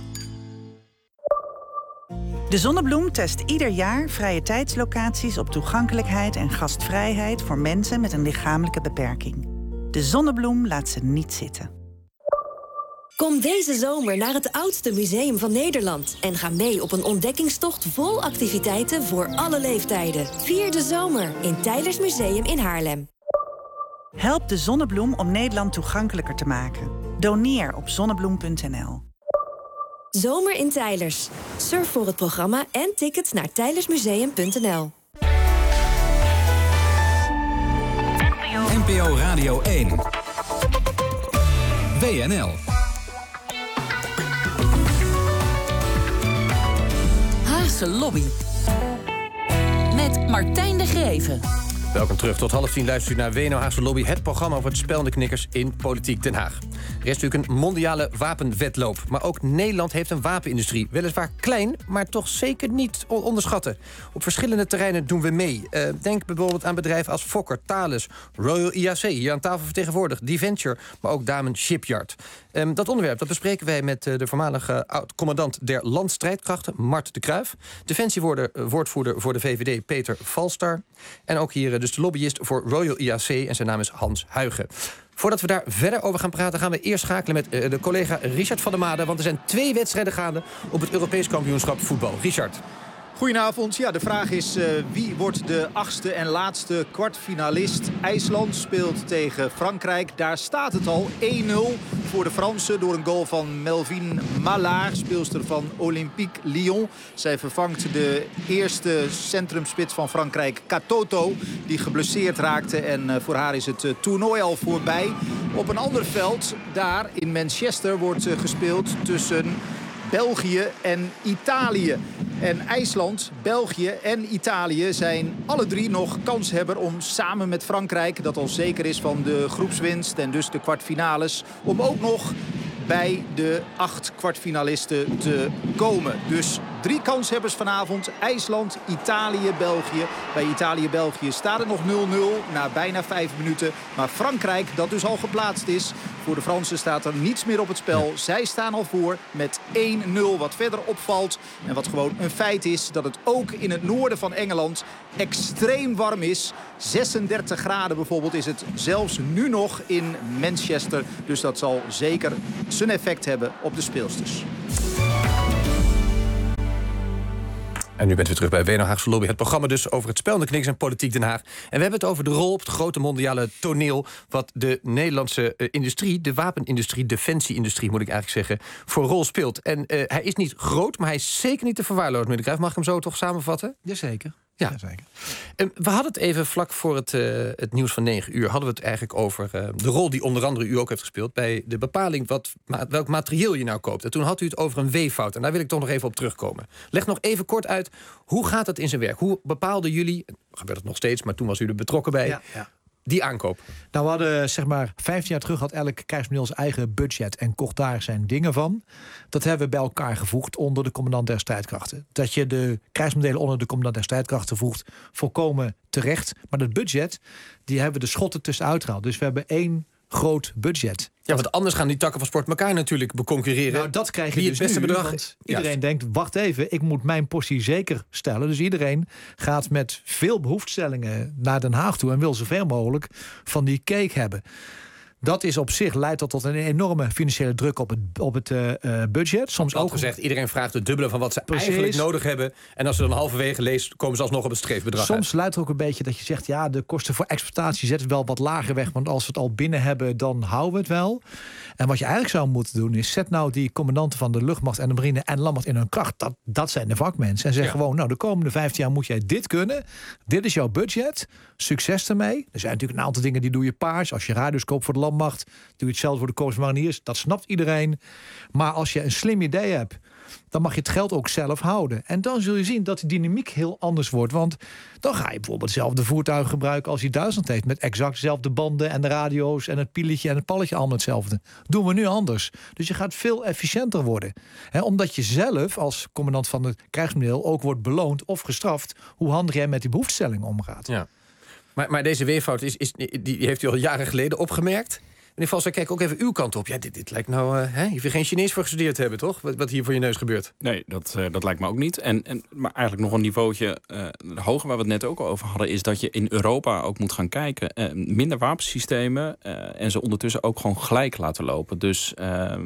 De Zonnebloem test ieder jaar vrije tijdslocaties op toegankelijkheid en gastvrijheid voor mensen met een lichamelijke beperking. De Zonnebloem laat ze niet zitten. Kom deze zomer naar het oudste museum van Nederland en ga mee op een ontdekkingstocht vol activiteiten voor alle leeftijden. Vier de zomer in Teylers Museum in Haarlem. Help de Zonnebloem om Nederland toegankelijker te maken. Doneer op zonnebloem.nl. Zomer in Teylers. Surf voor het programma en tickets naar teylersmuseum.nl. NPO Radio 1. WNL. Haagse lobby. Met Martijn de Greven. Welkom terug. Tot 9:30 luistert u naar WNO Haagse Lobby. Het programma over het spelende knikkers in Politiek Den Haag. Er is natuurlijk een mondiale wapenwedloop. Maar ook Nederland heeft een wapenindustrie. Weliswaar klein, maar toch zeker niet onderschatten. Op verschillende terreinen doen we mee. Denk bijvoorbeeld aan bedrijven als Fokker, Thales, Royal IAC, hier aan tafel vertegenwoordigd, D-Venture, maar ook Damen Shipyard. Dat onderwerp dat bespreken wij met de voormalige oud-commandant der landstrijdkrachten, Mart de Kruijf. Defensiewoordvoerder voor de VVD, Peter Valstar. En ook hier dus de lobbyist voor Royal IAC en zijn naam is Hans Huigen. Voordat we daar verder over gaan praten, gaan we eerst schakelen met de collega Richard van der Made. Want er zijn 2 wedstrijden gaande op het Europees kampioenschap voetbal. Richard. Goedenavond. Ja, de vraag is wie wordt de 8e en laatste kwartfinalist. IJsland speelt tegen Frankrijk. Daar staat het al 1-0 voor de Fransen door een goal van Melvin Mallard, speelster van Olympique Lyon. Zij vervangt de eerste centrumspits van Frankrijk, Katoto, die geblesseerd raakte. En voor haar is het toernooi al voorbij. Op een ander veld, daar in Manchester, wordt gespeeld tussen België en Italië. En IJsland, België en Italië zijn alle 3 nog kanshebber om samen met Frankrijk, dat al zeker is van de groepswinst en dus de kwartfinales, om ook nog bij de 8 kwartfinalisten te komen. Dus 3 kanshebbers vanavond. IJsland, Italië, België. Bij Italië-België staat het nog 0-0 na bijna 5 minuten. Maar Frankrijk, dat dus al geplaatst is. Voor de Fransen staat er niets meer op het spel. Zij staan al voor met 1-0. Wat verder opvalt en wat gewoon een feit is, dat het ook in het noorden van Engeland extreem warm is. 36 graden bijvoorbeeld is het zelfs nu nog in Manchester. Dus dat zal zeker zijn effect hebben op de speelsters. En nu bent u terug bij WNO Haagse Lobby. Het programma dus over het spelende knikkers en Politiek Den Haag. En we hebben het over de rol op het grote mondiale toneel, wat de Nederlandse industrie, de wapenindustrie, defensieindustrie moet ik eigenlijk zeggen, voor een rol speelt. En hij is niet groot, maar hij is zeker niet te verwaarlozen, meneer de Kruijf. Mag ik hem zo toch samenvatten? Jazeker. Ja. Zeker. We hadden het even vlak voor het nieuws van 9 uur... hadden we het eigenlijk over de rol die onder andere u ook heeft gespeeld bij de bepaling welk materieel je nou koopt. En toen had u het over een weeffout. En daar wil ik toch nog even op terugkomen. Leg nog even kort uit, hoe gaat het in zijn werk? Hoe bepaalden jullie, gebeurt het nog steeds, maar toen was u er betrokken bij, Ja. die aankoop? Nou, we hadden 15 jaar terug had elk krijgsmaterieel zijn eigen budget en kocht daar zijn dingen van. Dat hebben we bij elkaar gevoegd onder de commandant der strijdkrachten. Dat je de krijgsmaterielen onder de commandant der strijdkrachten voegt, volkomen terecht. Maar dat budget, die hebben we de schotten tussenuit gehaald. Dus we hebben 1 groot budget. Ja, want anders gaan die takken van sport elkaar natuurlijk beconcurreren. Nou, dat krijg je wie dus het beste nu, bedrag. want iedereen denkt, wacht even, ik moet mijn portie zeker stellen. Dus iedereen gaat met veel behoeftestellingen naar Den Haag toe en wil zoveel mogelijk van die cake hebben. Dat is op zich leidt tot een enorme financiële druk op het budget. Soms ook gezegd, iedereen vraagt het dubbele van wat ze eigenlijk nodig hebben. En als ze dan halverwege leest, komen ze alsnog op het streefbedrag. Soms leidt er ook een beetje dat je zegt, ja, de kosten voor exploitatie zetten we wel wat lager weg. Want als we het al binnen hebben, dan houden we het wel. En wat je eigenlijk zou moeten doen is, zet nou die commandanten van de luchtmacht en de marine en landmacht in hun kracht. Dat zijn de vakmensen. En zeg gewoon, nou, de komende 15 jaar moet jij dit kunnen. Dit is jouw budget. Succes ermee. Er zijn natuurlijk een aantal dingen die doe je paars. Als je radios koopt voor de landmacht, doe je hetzelfde voor de Koninklijke Mariniers. Dat snapt iedereen. Maar als je een slim idee hebt, dan mag je het geld ook zelf houden. En dan zul je zien dat de dynamiek heel anders wordt. Want dan ga je bijvoorbeeld hetzelfde voertuig gebruiken als die Duitsland heeft. Met exact dezelfde banden en de radio's en het pieletje en het palletje allemaal hetzelfde. Doen we nu anders. Dus je gaat veel efficiënter worden. Omdat je zelf als commandant van het krijgsmaterieel ook wordt beloond of gestraft hoe handig jij met die behoeftestellingen omgaat. Ja. Maar deze weeffout die heeft u al jaren geleden opgemerkt. Meneer Valstar, kijk ook even uw kant op. Ja, dit lijkt nou... je hoeft er geen Chinees voor gestudeerd te hebben, toch? Wat hier voor je neus gebeurt. Nee, dat lijkt me ook niet. Maar eigenlijk nog een niveautje hoger, waar we het net ook al over hadden, is dat je in Europa ook moet gaan kijken. Minder wapensystemen en ze ondertussen ook gewoon gelijk laten lopen. Dus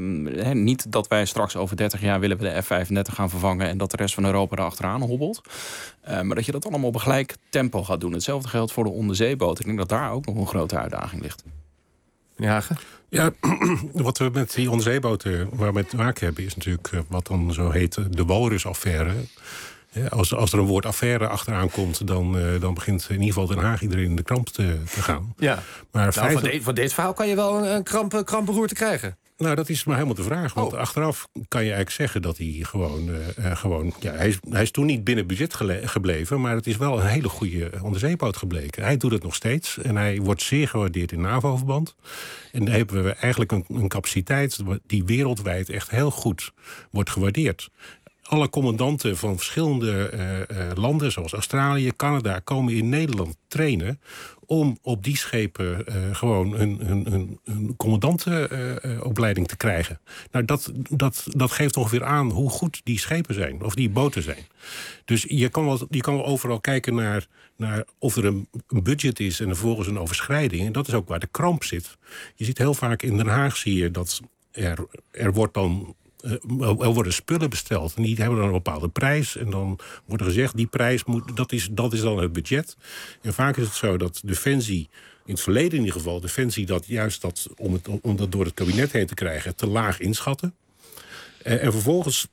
niet dat wij straks over 30 jaar willen we de F-35 gaan vervangen en dat de rest van Europa er achteraan hobbelt. Maar dat je dat allemaal op een gelijk tempo gaat doen. Hetzelfde geldt voor de onderzeeboot. Ik denk dat daar ook nog een grote uitdaging ligt. Meneer Hagen? Ja, wat we met die onderzeeboten waar we mee te maken hebben is natuurlijk wat dan zo heet de walrusaffaire. Als er een woord affaire achteraan komt, dan begint in ieder geval Den Haag iedereen in de kramp te gaan. Ja. Maar van dit verhaal kan je wel een krampenroerte krijgen. Nou, dat is maar helemaal de vraag. Want achteraf kan je eigenlijk zeggen dat hij gewoon hij is toen niet binnen budget gebleven, maar het is wel een hele goede onderzeeboot gebleken. Hij doet het nog steeds en hij wordt zeer gewaardeerd in NAVO-verband. En daar hebben we eigenlijk een capaciteit die wereldwijd echt heel goed wordt gewaardeerd. Alle commandanten van verschillende landen, zoals Australië, Canada, komen in Nederland trainen om op die schepen gewoon een commandantenopleiding te krijgen. Nou, dat geeft ongeveer aan hoe goed die schepen zijn, of die boten zijn. Dus je kan wel overal kijken naar of er een budget is en vervolgens een overschrijding. En dat is ook waar de kramp zit. Je ziet heel vaak in Den Haag, zie je dat er wordt dan... Er worden spullen besteld en die hebben dan een bepaalde prijs. En dan wordt er gezegd, die prijs dat is dan het budget. En vaak is het zo dat Defensie, in het verleden in ieder geval, Defensie om dat door het kabinet heen te krijgen, te laag inschatten. En vervolgens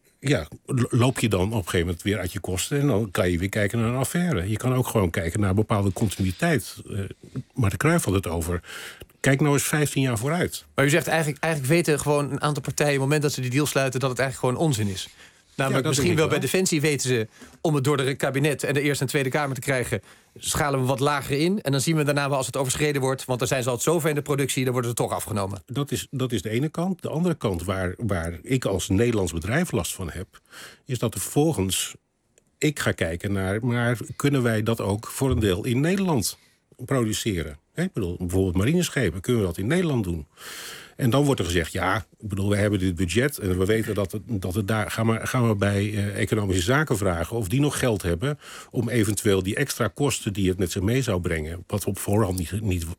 loop je dan op een gegeven moment weer uit je kosten. En dan kan je weer kijken naar een affaire. Je kan ook gewoon kijken naar bepaalde continuïteit. Maar de Cruijff had het over. Kijk nou eens 15 jaar vooruit. Maar u zegt eigenlijk weten gewoon een aantal partijen, op het moment dat ze die deal sluiten, dat het eigenlijk gewoon onzin is. Namelijk, misschien wel bij Defensie weten ze, om het door het kabinet en de Eerste en Tweede Kamer te krijgen, schalen we wat lager in. En dan zien we daarna wel als het overschreden wordt, want dan zijn ze al zover in de productie, dan worden ze toch afgenomen. Dat is de ene kant. De andere kant waar ik als Nederlands bedrijf last van heb, is dat er vervolgens ik ga kijken naar, maar kunnen wij dat ook voor een deel in Nederland produceren? Ik bedoel, bijvoorbeeld marineschepen, kunnen we dat in Nederland doen? En dan wordt er gezegd, we hebben dit budget en we weten dat het daar... Gaan we bij economische zaken vragen of die nog geld hebben om eventueel die extra kosten die het met zich mee zou brengen, wat op voorhand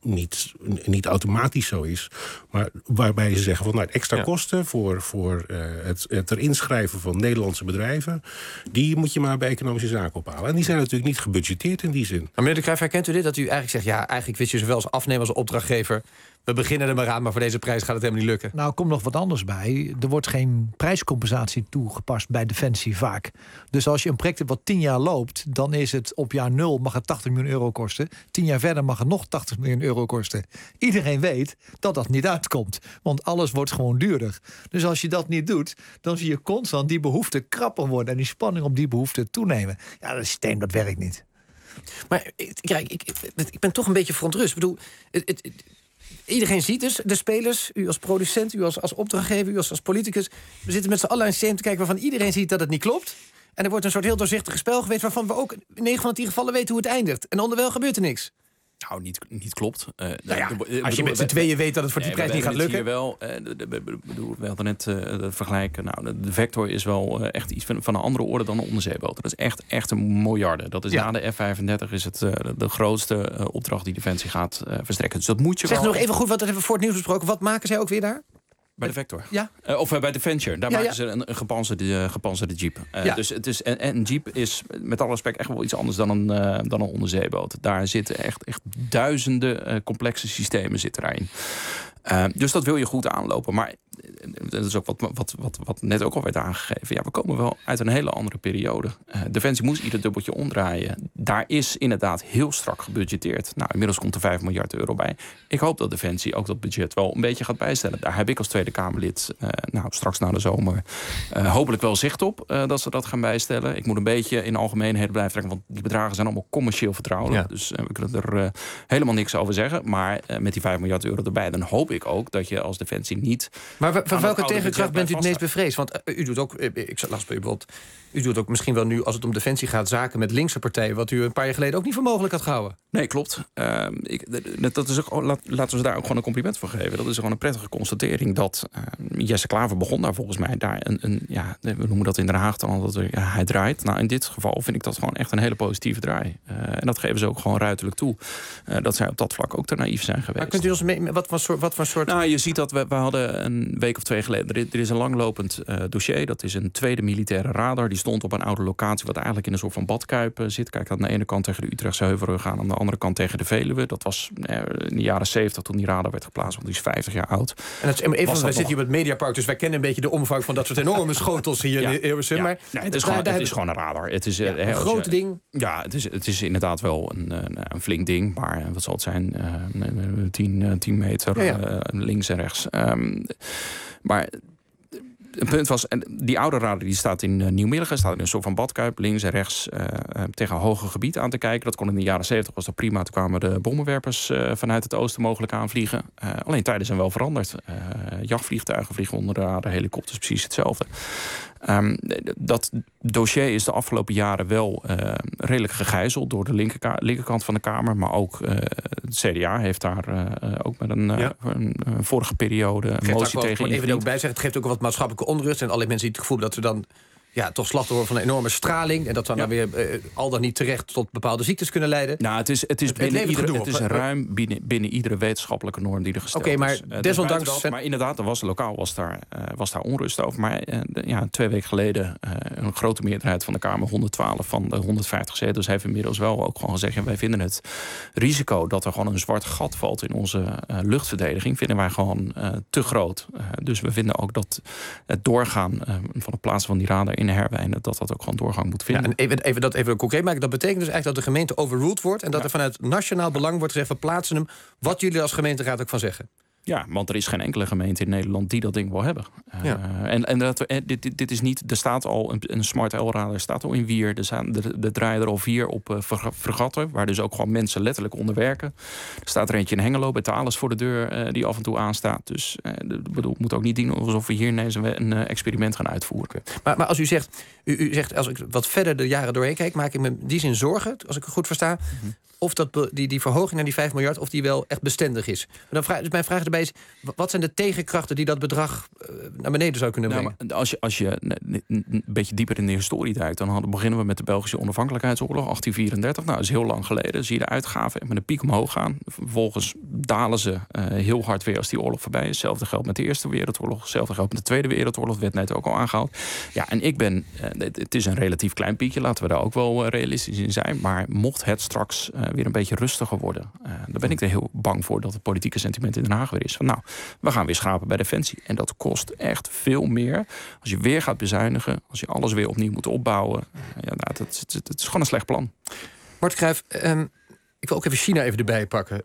niet automatisch zo is, maar waarbij ze zeggen van extra kosten voor het erin schrijven van Nederlandse bedrijven, die moet je maar bij economische zaken ophalen. En die zijn natuurlijk niet gebudgeteerd in die zin. Maar meneer de Cruijff, herkent u dit? Dat u eigenlijk zegt, eigenlijk wist je zowel als afnemer als opdrachtgever, we beginnen er maar aan, maar voor deze prijs gaat het helemaal niet lukken. Nou, komt nog wat anders bij. Er wordt geen prijscompensatie toegepast bij Defensie vaak. Dus als je een project hebt wat 10 jaar loopt, dan is het op jaar 0 mag het 80 miljoen euro kosten. 10 jaar verder mag het nog 80 miljoen euro kosten. Iedereen weet dat dat niet uitkomt. Want alles wordt gewoon duurder. Dus als je dat niet doet, dan zie je constant die behoefte krapper worden en die spanning op die behoefte toenemen. Ja, dat systeem, dat werkt niet. Maar ik ben toch een beetje verontrust. Ik bedoel, iedereen ziet dus, de spelers, u als producent, u als opdrachtgever, u als politicus, we zitten met z'n allen aan een systeem te kijken waarvan iedereen ziet dat het niet klopt. En er wordt een soort heel doorzichtig spel geweest waarvan we ook in 9 van de 10 gevallen weten hoe het eindigt. En onderwijl gebeurt er niks. Nou, niet klopt. Als je met z'n tweeën weet dat het voor die prijs niet gaat lukken. We hadden net het vergelijken. Nou, de Vector is wel echt iets van een andere orde dan een onderzeeboot. Dat is echt een miljarden. Dat is na de F-35 is het de grootste opdracht die Defensie gaat verstrekken. Dus dat moet je Zeg nog even goed, wat hebben we voor het nieuws besproken. Wat maken zij ook weer daar? Bij de Vector? Ja. Of bij de Venture. Daar maken ze een gepantserde jeep. Dus het is, een jeep is met alle respect echt wel iets anders dan een onderzeeboot. Daar zitten echt duizenden complexe systemen zitten daarin. Dus dat wil je goed aanlopen. Maar dat is ook wat net ook al werd aangegeven. Ja, we komen wel uit een hele andere periode. Defensie moest ieder dubbeltje omdraaien. Daar is inderdaad heel strak gebudgeteerd. Nou, inmiddels komt er 5 miljard euro bij. Ik hoop dat Defensie ook dat budget wel een beetje gaat bijstellen. Daar heb ik als Tweede Kamerlid straks na de zomer hopelijk wel zicht op dat ze dat gaan bijstellen. Ik moet een beetje in algemeenheden blijven trekken, want die bedragen zijn allemaal commercieel vertrouwelijk. Ja. Dus we kunnen er helemaal niks over zeggen. Maar met die 5 miljard euro erbij, dan hoop ik ook dat je als Defensie niet... Maar van welke tegenkracht bent u het meest bevreesd? Want u doet ook, ik las bijvoorbeeld, u doet ook misschien wel nu, als het om Defensie gaat, zaken met linkse partijen, wat u een paar jaar geleden ook niet voor mogelijk had gehouden. Nee, klopt. Dat is ook, laten we daar ook gewoon een compliment voor geven. Dat is gewoon een prettige constatering dat Jesse Klaver begon daar volgens mij daar we noemen dat in Den Haag dan al, hij draait. Nou, in dit geval vind ik dat gewoon echt een hele positieve draai. En dat geven ze ook gewoon ruiterlijk toe. Dat zij op dat vlak ook te naïef zijn geweest. Maar kunt u ons wat voor soort... Nou, je ziet dat we hadden een week of 2 geleden... Er is een langlopend dossier. Dat is een tweede militaire radar. Die stond op een oude locatie wat eigenlijk in een soort van badkuip zit. Kijk, aan de ene kant tegen de Utrechtse Heuvelrug aan de andere andere kant tegen de Veluwe. Dat was in de jaren 70 toen die radar werd geplaatst, want die is 50 jaar oud. En wij zitten hier op het Mediapark, dus wij kennen een beetje de omvang van dat soort enorme schotels hier in Hilversum. Maar het is gewoon een radar. Het is een groot ding. Ja, het is inderdaad wel een flink ding, maar wat zal het zijn? 10 meter links en rechts. Maar een punt was, die oude radar die staat in Nieuw-Milligen, staat in een soort van badkuip, links en rechts tegen een hoger gebied aan te kijken. Dat kon in de jaren 70, was dat prima. Toen kwamen de bommenwerpers vanuit het oosten mogelijk aanvliegen. Alleen tijden zijn wel veranderd. Jachtvliegtuigen vliegen onder de radar, helikopters precies hetzelfde. Dat dossier is de afgelopen jaren wel redelijk gegijzeld door de linkerkant van de Kamer. Maar ook het CDA heeft daar ook met een vorige periode een motie tegen ingediend. Even ook bij zeggen, het geeft ook wat maatschappelijke onrust. En allerlei mensen die het gevoel dat ze dan toch slachtoffer van een enorme straling. En dat dan weer al dan niet terecht tot bepaalde ziektes kunnen leiden. Nou, het is ruim binnen iedere wetenschappelijke norm die er gesteld is. Oké, maar desondanks... Maar inderdaad, lokaal was daar onrust over. Maar 2 weken geleden een grote meerderheid van de Kamer, 112 van de 150 zetels, heeft inmiddels wel ook gewoon gezegd, wij vinden het risico dat er gewoon een zwart gat valt in onze luchtverdediging, vinden wij gewoon te groot. Dus we vinden ook dat het doorgaan van het plaatsen van die radar in Herwijnen, dat ook gewoon doorgang moet vinden. Ja, en even dat even concreet maken. Dat betekent dus eigenlijk dat de gemeente overruled wordt en dat er vanuit nationaal belang wordt gezegd, we plaatsen hem, wat jullie als gemeenteraad ook van zeggen. Ja, want er is geen enkele gemeente in Nederland die dat ding wil hebben. Dit is niet. Er staat al een Smart L-radar, staat al in Wier. Er draaien er al 4 op fregatten, waar dus ook gewoon mensen letterlijk onder werken. Er staat er eentje in Hengelo bij Thales voor de deur die af en toe aanstaat. Dus het moet ook niet dienen alsof we hier ineens een experiment gaan uitvoeren. Maar als u zegt, als ik wat verder de jaren doorheen kijk, maak ik me in die zin zorgen, als ik het goed versta, of dat die verhoging naar die 5 miljard, of die wel echt bestendig is. Dus mijn vraag erbij is, wat zijn de tegenkrachten die dat bedrag naar beneden zou kunnen brengen? Maar als je een beetje dieper in de historie duikt, dan beginnen we met de Belgische onafhankelijkheidsoorlog, 1834. Nou, dat is heel lang geleden. Zie je de uitgaven met een piek omhoog gaan. Vervolgens dalen ze heel hard weer als die oorlog voorbij is. Hetzelfde geldt met de Eerste Wereldoorlog. Hetzelfde geldt met de Tweede Wereldoorlog. Dat werd net ook al aangehaald. Ja, en ik ben, het is een relatief klein piekje. Laten we daar ook wel realistisch in zijn. Maar mocht het straks weer een beetje rustiger worden, dan ben ik er heel bang voor dat het politieke sentiment in Den Haag weer is. Van nou, we gaan weer schrapen bij Defensie. En dat kost echt veel meer. Als je weer gaat bezuinigen, als je alles weer opnieuw moet opbouwen. Het is gewoon een slecht plan. Mart Cruijff, ik wil ook even China erbij pakken.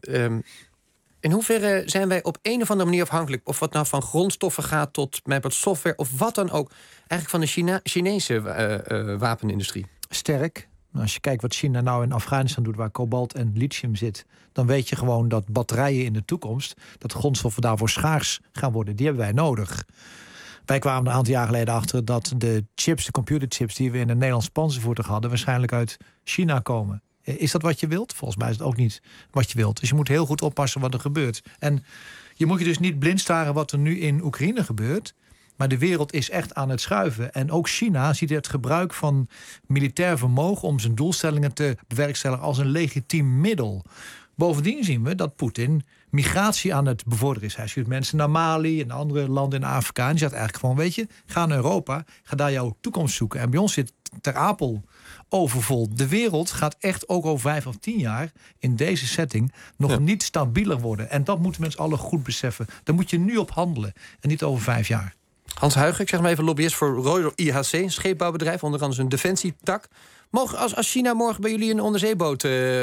In hoeverre zijn wij op een of andere manier afhankelijk, of wat nou van grondstoffen gaat tot software of wat dan ook, eigenlijk van de Chinese wapenindustrie? Sterk. Als je kijkt wat China nou in Afghanistan doet, waar kobalt en lithium zit, dan weet je gewoon dat batterijen in de toekomst, dat grondstoffen daarvoor schaars gaan worden. Die hebben wij nodig. Wij kwamen een aantal jaar geleden achter dat de computerchips die we in een Nederlands panzervoertuig hadden, waarschijnlijk uit China komen. Is dat wat je wilt? Volgens mij is het ook niet wat je wilt. Dus je moet heel goed oppassen wat er gebeurt. En je moet je dus niet blind staren wat er nu in Oekraïne gebeurt. Maar de wereld is echt aan het schuiven. En ook China ziet het gebruik van militair vermogen om zijn doelstellingen te bewerkstelligen als een legitiem middel. Bovendien zien we dat Poetin migratie aan het bevorderen is. Hij stuurt mensen naar Mali en andere landen in Afrika. En die zegt eigenlijk gewoon, weet je, ga naar Europa, ga daar jouw toekomst zoeken. En bij ons zit Ter Apel overvol. De wereld gaat echt ook over 5 of 10 jaar in deze setting nog niet stabieler worden. En dat moeten mensen allen goed beseffen. Daar moet je nu op handelen en niet over 5 jaar. Hans Huigen, ik zeg maar even lobbyist voor Royal IHC, een scheepbouwbedrijf, onder andere een defensietak. Als China morgen bij jullie een onderzeeboot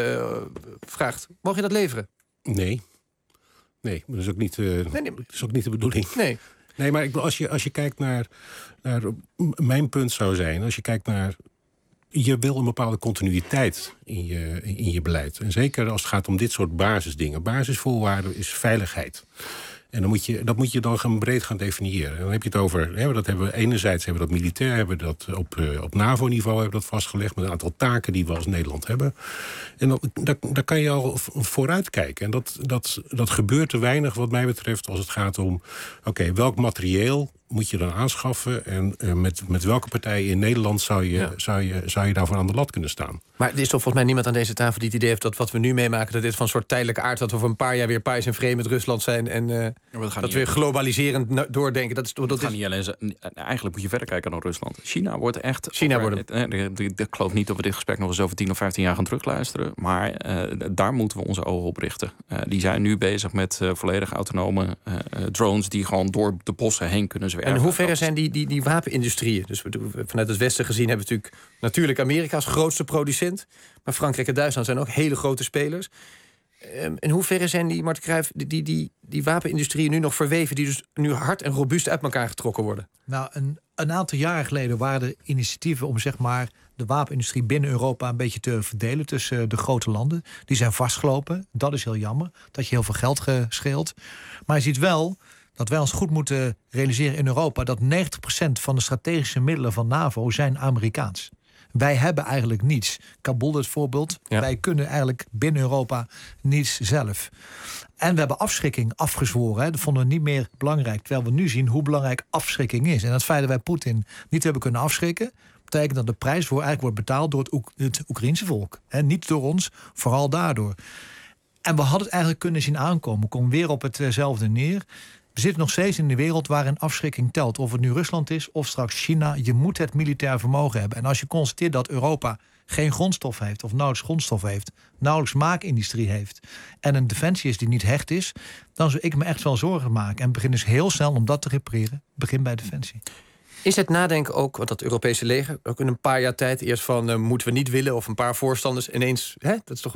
vraagt, mag je dat leveren? Nee, dat is ook niet, dat is ook niet de bedoeling. Nee, maar als je kijkt naar mijn punt zou zijn, als je kijkt naar, je wil een bepaalde continuïteit in je beleid. En zeker als het gaat om dit soort basisdingen. Basisvoorwaarden is veiligheid. En dat moet je dan breed gaan definiëren. En dan heb je het over, enerzijds hebben we dat militair, hebben we dat op NAVO-niveau hebben we dat vastgelegd met een aantal taken die we als Nederland hebben. En daar kan je al vooruit kijken. En dat gebeurt te weinig wat mij betreft als het gaat om, welk materieel moet je dan aanschaffen? En met welke partij in Nederland zou je daarvoor aan de lat kunnen staan? Maar er is toch volgens mij niemand aan deze tafel die het idee heeft dat wat we nu meemaken, dat dit van een soort tijdelijke aard, dat we over een paar jaar weer pais en vrede met Rusland zijn en dat we weer globaliserend doordenken. Eigenlijk moet je verder kijken dan Rusland. China wordt echt... Ik geloof niet dat we dit gesprek nog eens over 10 of 15 jaar gaan terugluisteren. Maar daar moeten we onze ogen op richten. Die zijn nu bezig met volledig autonome drones die gewoon door de bossen heen kunnen zwerven. En in hoeverre zijn die wapenindustrieën? Dus vanuit het Westen gezien hebben we natuurlijk Amerika als grootste producent. Maar Frankrijk en Duitsland zijn ook hele grote spelers. In hoeverre zijn die, Marten Cruijff, die wapenindustrieën nu nog verweven, die dus nu hard en robuust uit elkaar getrokken worden? Nou, een aantal jaren geleden waren er initiatieven om zeg maar de wapenindustrie binnen Europa een beetje te verdelen tussen de grote landen. Die zijn vastgelopen. Dat is heel jammer. Dat je heel veel geld scheelt. Maar je ziet wel dat wij ons goed moeten realiseren in Europa dat 90% van de strategische middelen van NAVO zijn Amerikaans. Wij hebben eigenlijk niets. Kabul het voorbeeld. Ja. Wij kunnen eigenlijk binnen Europa niets zelf. En we hebben afschrikking afgezworen. Hè. Dat vonden we niet meer belangrijk. Terwijl we nu zien hoe belangrijk afschrikking is. En het feit dat wij Poetin niet hebben kunnen afschrikken, betekent dat de prijs voor eigenlijk wordt betaald door het Oekraïense volk. En niet door ons, vooral daardoor. En we hadden het eigenlijk kunnen zien aankomen. We komen weer op hetzelfde neer. We zitten nog steeds in een wereld waarin afschrikking telt. Of het nu Rusland is of straks China. Je moet het militair vermogen hebben. En als je constateert dat Europa geen grondstof heeft, of nauwelijks grondstof heeft, nauwelijks maakindustrie heeft, en een defensie is die niet hecht is, dan zou ik me echt wel zorgen maken. En begin dus heel snel om dat te repareren. Begin bij defensie. Is het nadenken ook, want dat Europese leger, ook in een paar jaar tijd, eerst van moeten we niet willen, of een paar voorstanders ineens, dat is toch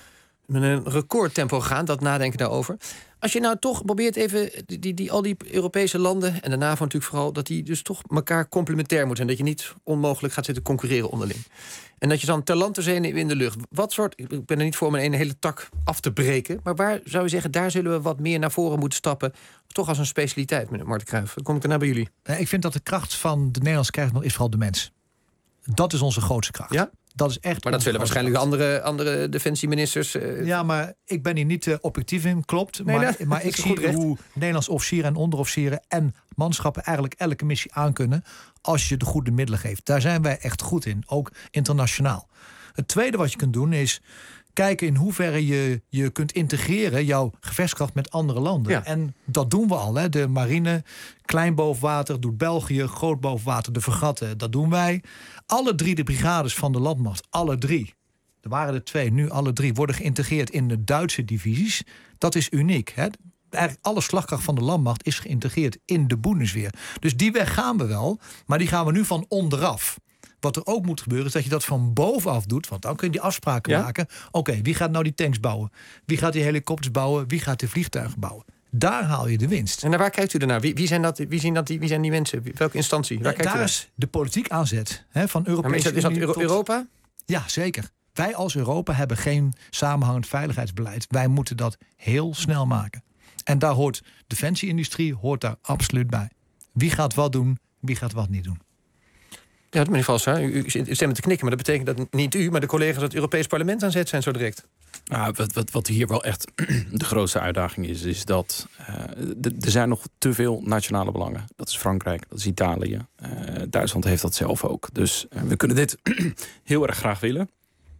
met een recordtempo gaan, dat nadenken daarover. Als je nou toch probeert even al die Europese landen, en de NAVO natuurlijk vooral, dat die dus toch elkaar complementair moeten zijn. Dat je niet onmogelijk gaat zitten concurreren onderling. En dat je dan ter land, ter zee in de lucht. Wat soort, ik ben er niet voor om een hele tak af te breken, maar waar zou je zeggen, daar zullen we wat meer naar voren moeten stappen, toch als een specialiteit, meneer Marten Cruijff? Dan kom ik daarna bij jullie. Ik vind dat de kracht van de Nederlandse krijgsmacht is vooral de mens. Dat is onze grootste kracht. Ja? Dat is echt. Maar dat zullen waarschijnlijk de andere defensieministers. Ja, maar ik ben hier niet objectief in, klopt. Nee, maar ik zie hoe Nederlandse officieren en onderofficieren en manschappen eigenlijk elke missie aankunnen als je de goede middelen geeft. Daar zijn wij echt goed in, ook internationaal. Het tweede wat je kunt doen is kijken in hoeverre je kunt integreren jouw gevechtskracht met andere landen. Ja. En dat doen we al. Hè. De marine, klein boven water, doet België, groot boven water, de fregatten, dat doen wij. Alle 3 de brigades van de landmacht, alle 3, er waren er 2, nu alle 3, worden geïntegreerd in de Duitse divisies. Dat is uniek. Hè. Eigenlijk alle slagkracht van de landmacht is geïntegreerd in de Bundeswehr. Dus die weg gaan we wel, maar die gaan we nu van onderaf. Wat er ook moet gebeuren is dat je dat van bovenaf doet. Want dan kun je die afspraken maken. Oké, wie gaat nou die tanks bouwen? Wie gaat die helikopters bouwen? Wie gaat de vliegtuigen bouwen? Daar haal je de winst. En naar waar kijkt u ernaar? Wie zijn die mensen? Welke instantie? Waar kijkt u daar is de politiek aanzet van Europese Unie. Is dat Europa? Ja, zeker. Wij als Europa hebben geen samenhangend veiligheidsbeleid. Wij moeten dat heel snel maken. En daar hoort defensieindustrie daar absoluut bij. Wie gaat wat doen? Wie gaat wat niet doen? Ja, meneer Valstra, u stemt te knikken, maar dat betekent dat niet u, maar de collega's uit het Europees Parlement aan zet zijn zo direct. Nou, wat hier wel echt de grootste uitdaging is dat er zijn nog te veel nationale belangen. Dat is Frankrijk, dat is Italië. Duitsland heeft dat zelf ook. Dus we kunnen dit heel erg graag willen.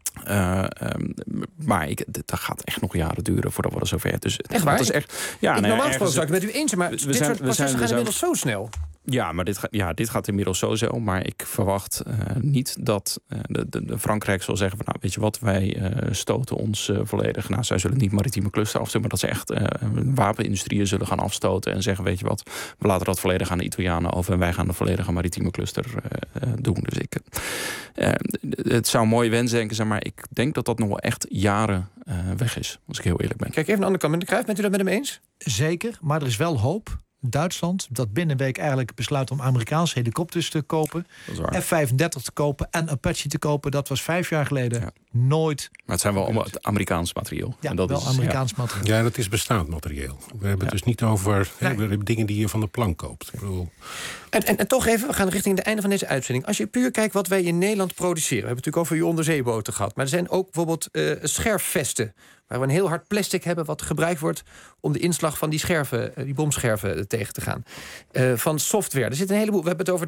Maar dat gaat echt nog jaren duren voordat we er zover. Dus echt waar? Dat is echt, normaal gesproken zou ik het met u eens zijn, maar dit soort processen gaan inmiddels zo snel. Ja, maar dit gaat inmiddels zo. Maar ik verwacht niet dat de Frankrijk zal zeggen van, nou, weet je wat, wij stoten ons volledig. Nou, zij zullen niet maritieme cluster afstoten, maar dat ze echt wapenindustrieën zullen gaan afstoten en zeggen, weet je wat, we laten dat volledig aan de Italianen over en wij gaan de volledige maritieme cluster doen. Dus het zou een mooie wensdenken zijn, maar ik denk dat dat nog wel echt jaren weg is, als ik heel eerlijk ben. Kijk even aan de andere kant. Meneer Cruijff, bent u dat met hem eens? Zeker, maar er is wel hoop. Duitsland, dat binnen een week eigenlijk besluit om Amerikaanse helikopters te kopen, F-35 te kopen en Apache te kopen. Dat was 5 jaar geleden nooit. Maar het zijn wel allemaal Amerikaans materieel. Ja, en dat wel is Amerikaans materieel. Ja, dat is bestaand materieel. We hebben het dus niet over dingen die je van de plank koopt. Ik bedoel, En toch even, we gaan richting het einde van deze uitzending. Als je puur kijkt wat wij in Nederland produceren. We hebben het natuurlijk over je onderzeeboten gehad. Maar er zijn ook bijvoorbeeld scherfvesten. Waar we een heel hard plastic hebben wat gebruikt wordt om de inslag van die scherven, die bomscherven tegen te gaan. Van software. Er zit een heleboel. We hebben het over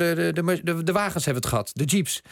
de wagens hebben we het gehad. De jeeps.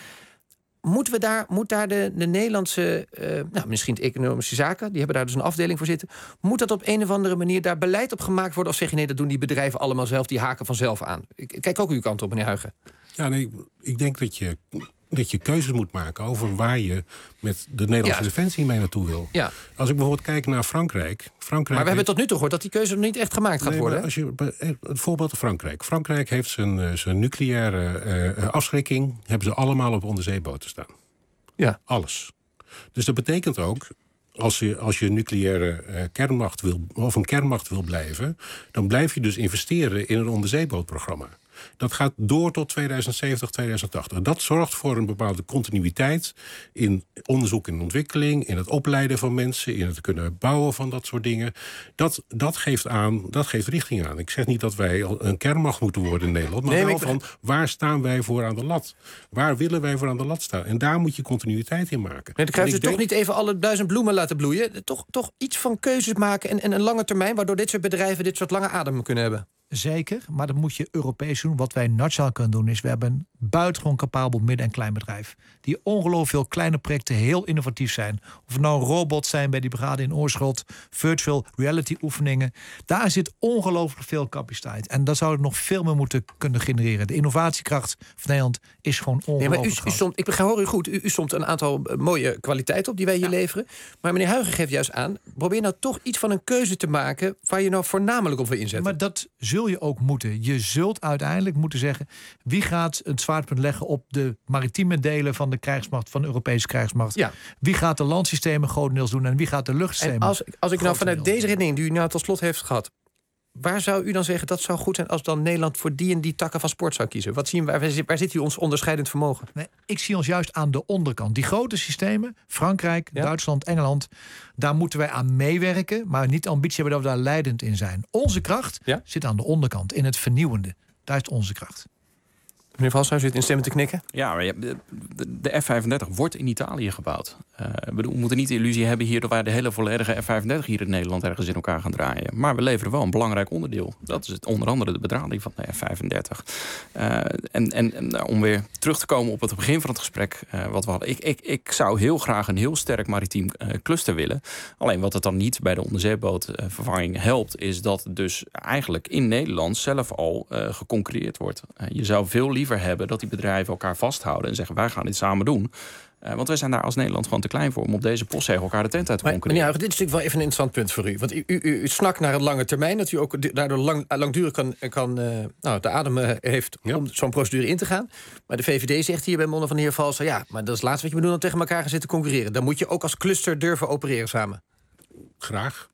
Moet daar de Nederlandse, misschien de economische zaken, die hebben daar dus een afdeling voor zitten. Moet dat op een of andere manier daar beleid op gemaakt worden? Of zeg je nee, dat doen die bedrijven allemaal zelf, die haken vanzelf aan? Ik kijk ook uw kant op, meneer Huigen. Ja, nee, ik denk dat je keuzes moet maken over waar je met de Nederlandse defensie mee naartoe wil. Ja. Als ik bijvoorbeeld kijk naar Frankrijk. Maar we hebben tot nu toe gehoord dat die keuze nog niet echt gemaakt gaat worden. Als je, het voorbeeld van Frankrijk. Frankrijk heeft zijn nucleaire afschrikking hebben ze allemaal op onderzeeboten staan. Ja. Alles. Dus dat betekent ook, als je nucleaire kernmacht wil, of een kernmacht wil blijven, dan blijf je dus investeren in een onderzeebootprogramma. Dat gaat door tot 2070, 2080. Dat zorgt voor een bepaalde continuïteit in onderzoek en ontwikkeling, in het opleiden van mensen, in het kunnen bouwen van dat soort dingen. Dat geeft richting aan. Ik zeg niet dat wij een kernmacht moeten worden in Nederland, maar wel van waar staan wij voor aan de lat? Waar willen wij voor aan de lat staan? En daar moet je continuïteit in maken. Nee, dan krijgen ze toch niet even alle 1000 bloemen laten bloeien? Toch iets van keuzes maken en een lange termijn, waardoor dit soort bedrijven dit soort lange adem kunnen hebben. Zeker, maar dat moet je Europees doen. Wat wij nationaal kunnen doen is, we hebben een buitengewoon capabel midden- en kleinbedrijf. Die ongelooflijk veel kleine projecten heel innovatief zijn. Of het nou robots zijn bij die brigade in Oorschot, virtual reality oefeningen. Daar zit ongelooflijk veel capaciteit. En daar zou het nog veel meer moeten kunnen genereren. De innovatiekracht van Nederland is gewoon ongelooflijk groot. Ik hoor u goed, u somt een aantal mooie kwaliteiten op die wij hier leveren. Maar meneer Huigen geeft juist aan, probeer nou toch iets van een keuze te maken waar je nou voornamelijk op wil inzetten. Maar dat zul je ook moeten. Je zult uiteindelijk moeten zeggen, wie gaat het zwaartepunt leggen op de maritieme delen van de krijgsmacht, van de Europese krijgsmacht. Ja. Wie gaat de landsystemen grotendeels doen en wie gaat de luchtsystemen? En als ik nou vanuit deze redening die u nou tot slot heeft gehad, waar zou u dan zeggen dat zou goed zijn als dan Nederland voor die en die takken van sport zou kiezen? Wat zien we, waar zit u ons onderscheidend vermogen? Nee, ik zie ons juist aan de onderkant. Die grote systemen, Frankrijk, Duitsland, Engeland, daar moeten wij aan meewerken, maar niet de ambitie hebben dat we daar leidend in zijn. Onze kracht zit aan de onderkant, in het vernieuwende. Daar is onze kracht. Meneer Valshuis zit instemmend te knikken. Ja, maar de F-35 wordt in Italië gebouwd. We moeten niet de illusie hebben hier dat wij de hele volledige F-35 hier in Nederland ergens in elkaar gaan draaien. Maar we leveren wel een belangrijk onderdeel. Dat is onder andere de bedrading van de F-35. En om weer terug te komen op het begin van het gesprek wat we hadden. Ik zou heel graag een heel sterk maritiem cluster willen. Alleen wat het dan niet bij de onderzeebootvervanging helpt, is dat dus eigenlijk in Nederland zelf al geconcurreerd wordt. Je zou veel liever hebben dat die bedrijven elkaar vasthouden en zeggen, wij gaan dit samen doen. Want wij zijn daar als Nederland gewoon te klein voor om op deze postzegel elkaar de tent uit te concurreren. Meneer Huigen, dit is natuurlijk wel even een interessant punt voor u. Want u snakt naar een lange termijn, dat u ook daardoor langdurig de adem heeft om zo'n procedure in te gaan. Maar de VVD zegt hier bij monden van de heer Valser, ja, maar dat is het laatste wat je moet doen, dan tegen elkaar gaan zitten concurreren. Dan moet je ook als cluster durven opereren samen. Graag.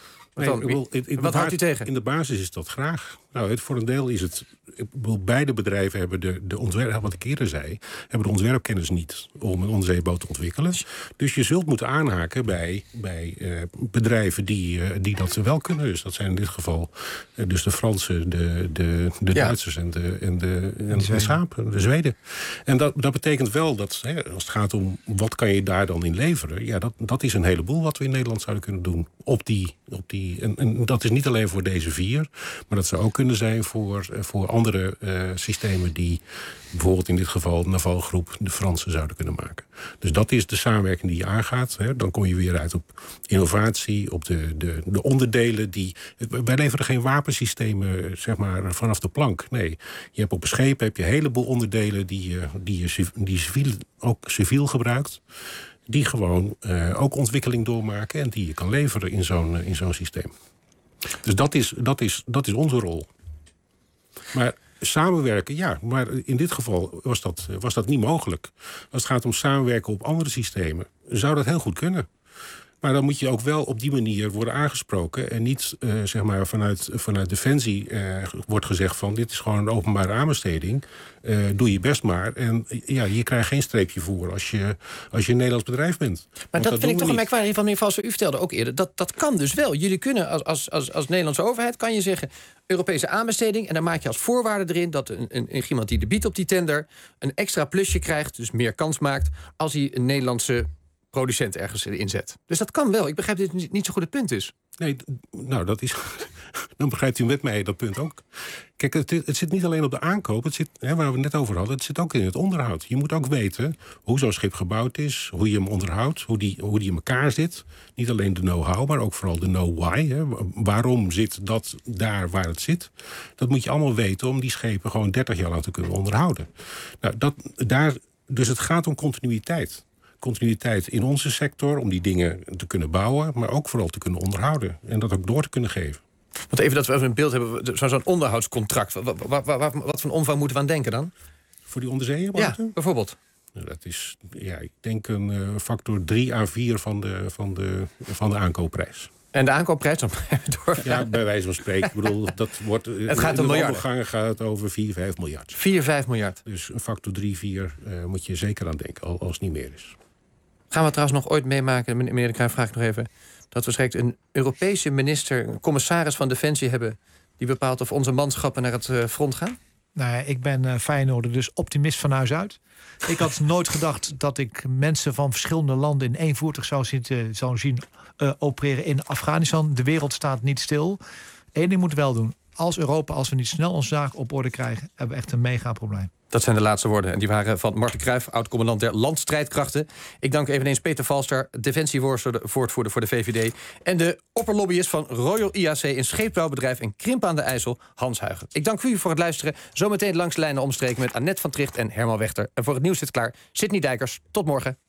Wat houdt u tegen? In de basis is dat graag. Nou, voor een deel is het. Beide bedrijven hebben de ontwerp, wat ik eerder zei, hebben de ontwerpkennis niet om een onderzeeboot te ontwikkelen. Dus je zult moeten aanhaken bij bedrijven die dat wel kunnen. Dus dat zijn in dit geval dus de Fransen, de Duitsers en de Schapen, de Zweden. En dat betekent wel dat als het gaat om wat kan je daar dan in leveren, ja, dat is een heleboel wat we in Nederland zouden kunnen doen en dat is niet alleen voor deze 4, maar dat zou ook kunnen zijn voor andere systemen die bijvoorbeeld in dit geval de Navalgroep de Fransen zouden kunnen maken. Dus dat is de samenwerking die je aangaat. Dan kom je weer uit op innovatie, op de onderdelen die. Wij leveren geen wapensystemen zeg maar vanaf de plank. Nee, je hebt op een schip heb je een heleboel onderdelen die civiel gebruikt. Die gewoon ook ontwikkeling doormaken en die je kan leveren in zo'n systeem. Dus dat is onze rol. Maar samenwerken, ja, maar in dit geval was dat niet mogelijk. Als het gaat om samenwerken op andere systemen, zou dat heel goed kunnen. Maar dan moet je ook wel op die manier worden aangesproken. En niet zeg maar vanuit Defensie wordt gezegd van... dit is gewoon een openbare aanbesteding. Doe je best maar. En ja, je krijgt geen streepje voor als je een Nederlands bedrijf bent. Maar dat vind ik toch een merkwaardig van meneer Valser. U vertelde ook eerder, dat kan dus wel. Jullie kunnen als Nederlandse overheid, kan je zeggen... Europese aanbesteding, en dan maak je als voorwaarde erin... dat iemand die er biedt op die tender... een extra plusje krijgt, dus meer kans maakt... als hij een Nederlandse producent ergens inzet. Dus dat kan wel. Ik begrijp dat dit niet zo goed het punt is. Nee, nou, dat is... Dan begrijpt u met mij dat punt ook. Kijk, het zit niet alleen op de aankoop. Het zit, waar we het net over hadden, het zit ook in het onderhoud. Je moet ook weten hoe zo'n schip gebouwd is... hoe je hem onderhoudt, hoe die in elkaar zit. Niet alleen de know-how, maar ook vooral de know-why. Waarom zit dat daar waar het zit? Dat moet je allemaal weten om die schepen gewoon 30 jaar lang te kunnen onderhouden. Nou, dus het gaat om continuïteit. Continuïteit in onze sector, om die dingen te kunnen bouwen... maar ook vooral te kunnen onderhouden en dat ook door te kunnen geven. Want even dat we een beeld hebben, zo'n onderhoudscontract. Wat voor omvang moeten we aan denken dan? Voor die onderzeeën? Ja, bijvoorbeeld. Dat is, ik denk een factor 3 à 4 van de aankoopprijs. En de aankoopprijs dan? Ja, bij wijze van spreken. Ik bedoel, dat wordt, het gaat om miljarden. De wandelgangen gaat over 4-5 miljard. 4-5 miljard. Dus een factor 3-4 moet je zeker aan denken, als het niet meer is. Gaan we trouwens nog ooit meemaken, meneer de Cruijff, vraag ik nog even... dat we straks een Europese minister, een commissaris van Defensie hebben... die bepaalt of onze manschappen naar het front gaan? Nou, ik ben Feyenoorder, dus optimist van huis uit. Ik had nooit gedacht dat ik mensen van verschillende landen... in één voertuig zou zien opereren in Afghanistan. De wereld staat niet stil. Eén ding moet wel doen. Als Europa, als we niet snel onze zaken op orde krijgen... hebben we echt een mega probleem. Dat zijn de laatste woorden. En die waren van Marten Cruijff, oud-commandant der landstrijdkrachten. Ik dank eveneens Peter Valster, defensievoorzitter voor de VVD... en de opperlobbyist van Royal IAC, een scheepsbouwbedrijf... en Krimp aan de IJssel, Hans Huigen. Ik dank u voor het luisteren. Zometeen langs de lijnen omstreken met Annette van Tricht en Herman Wechter. En voor het nieuws zit klaar Sidney Dijkers. Tot morgen.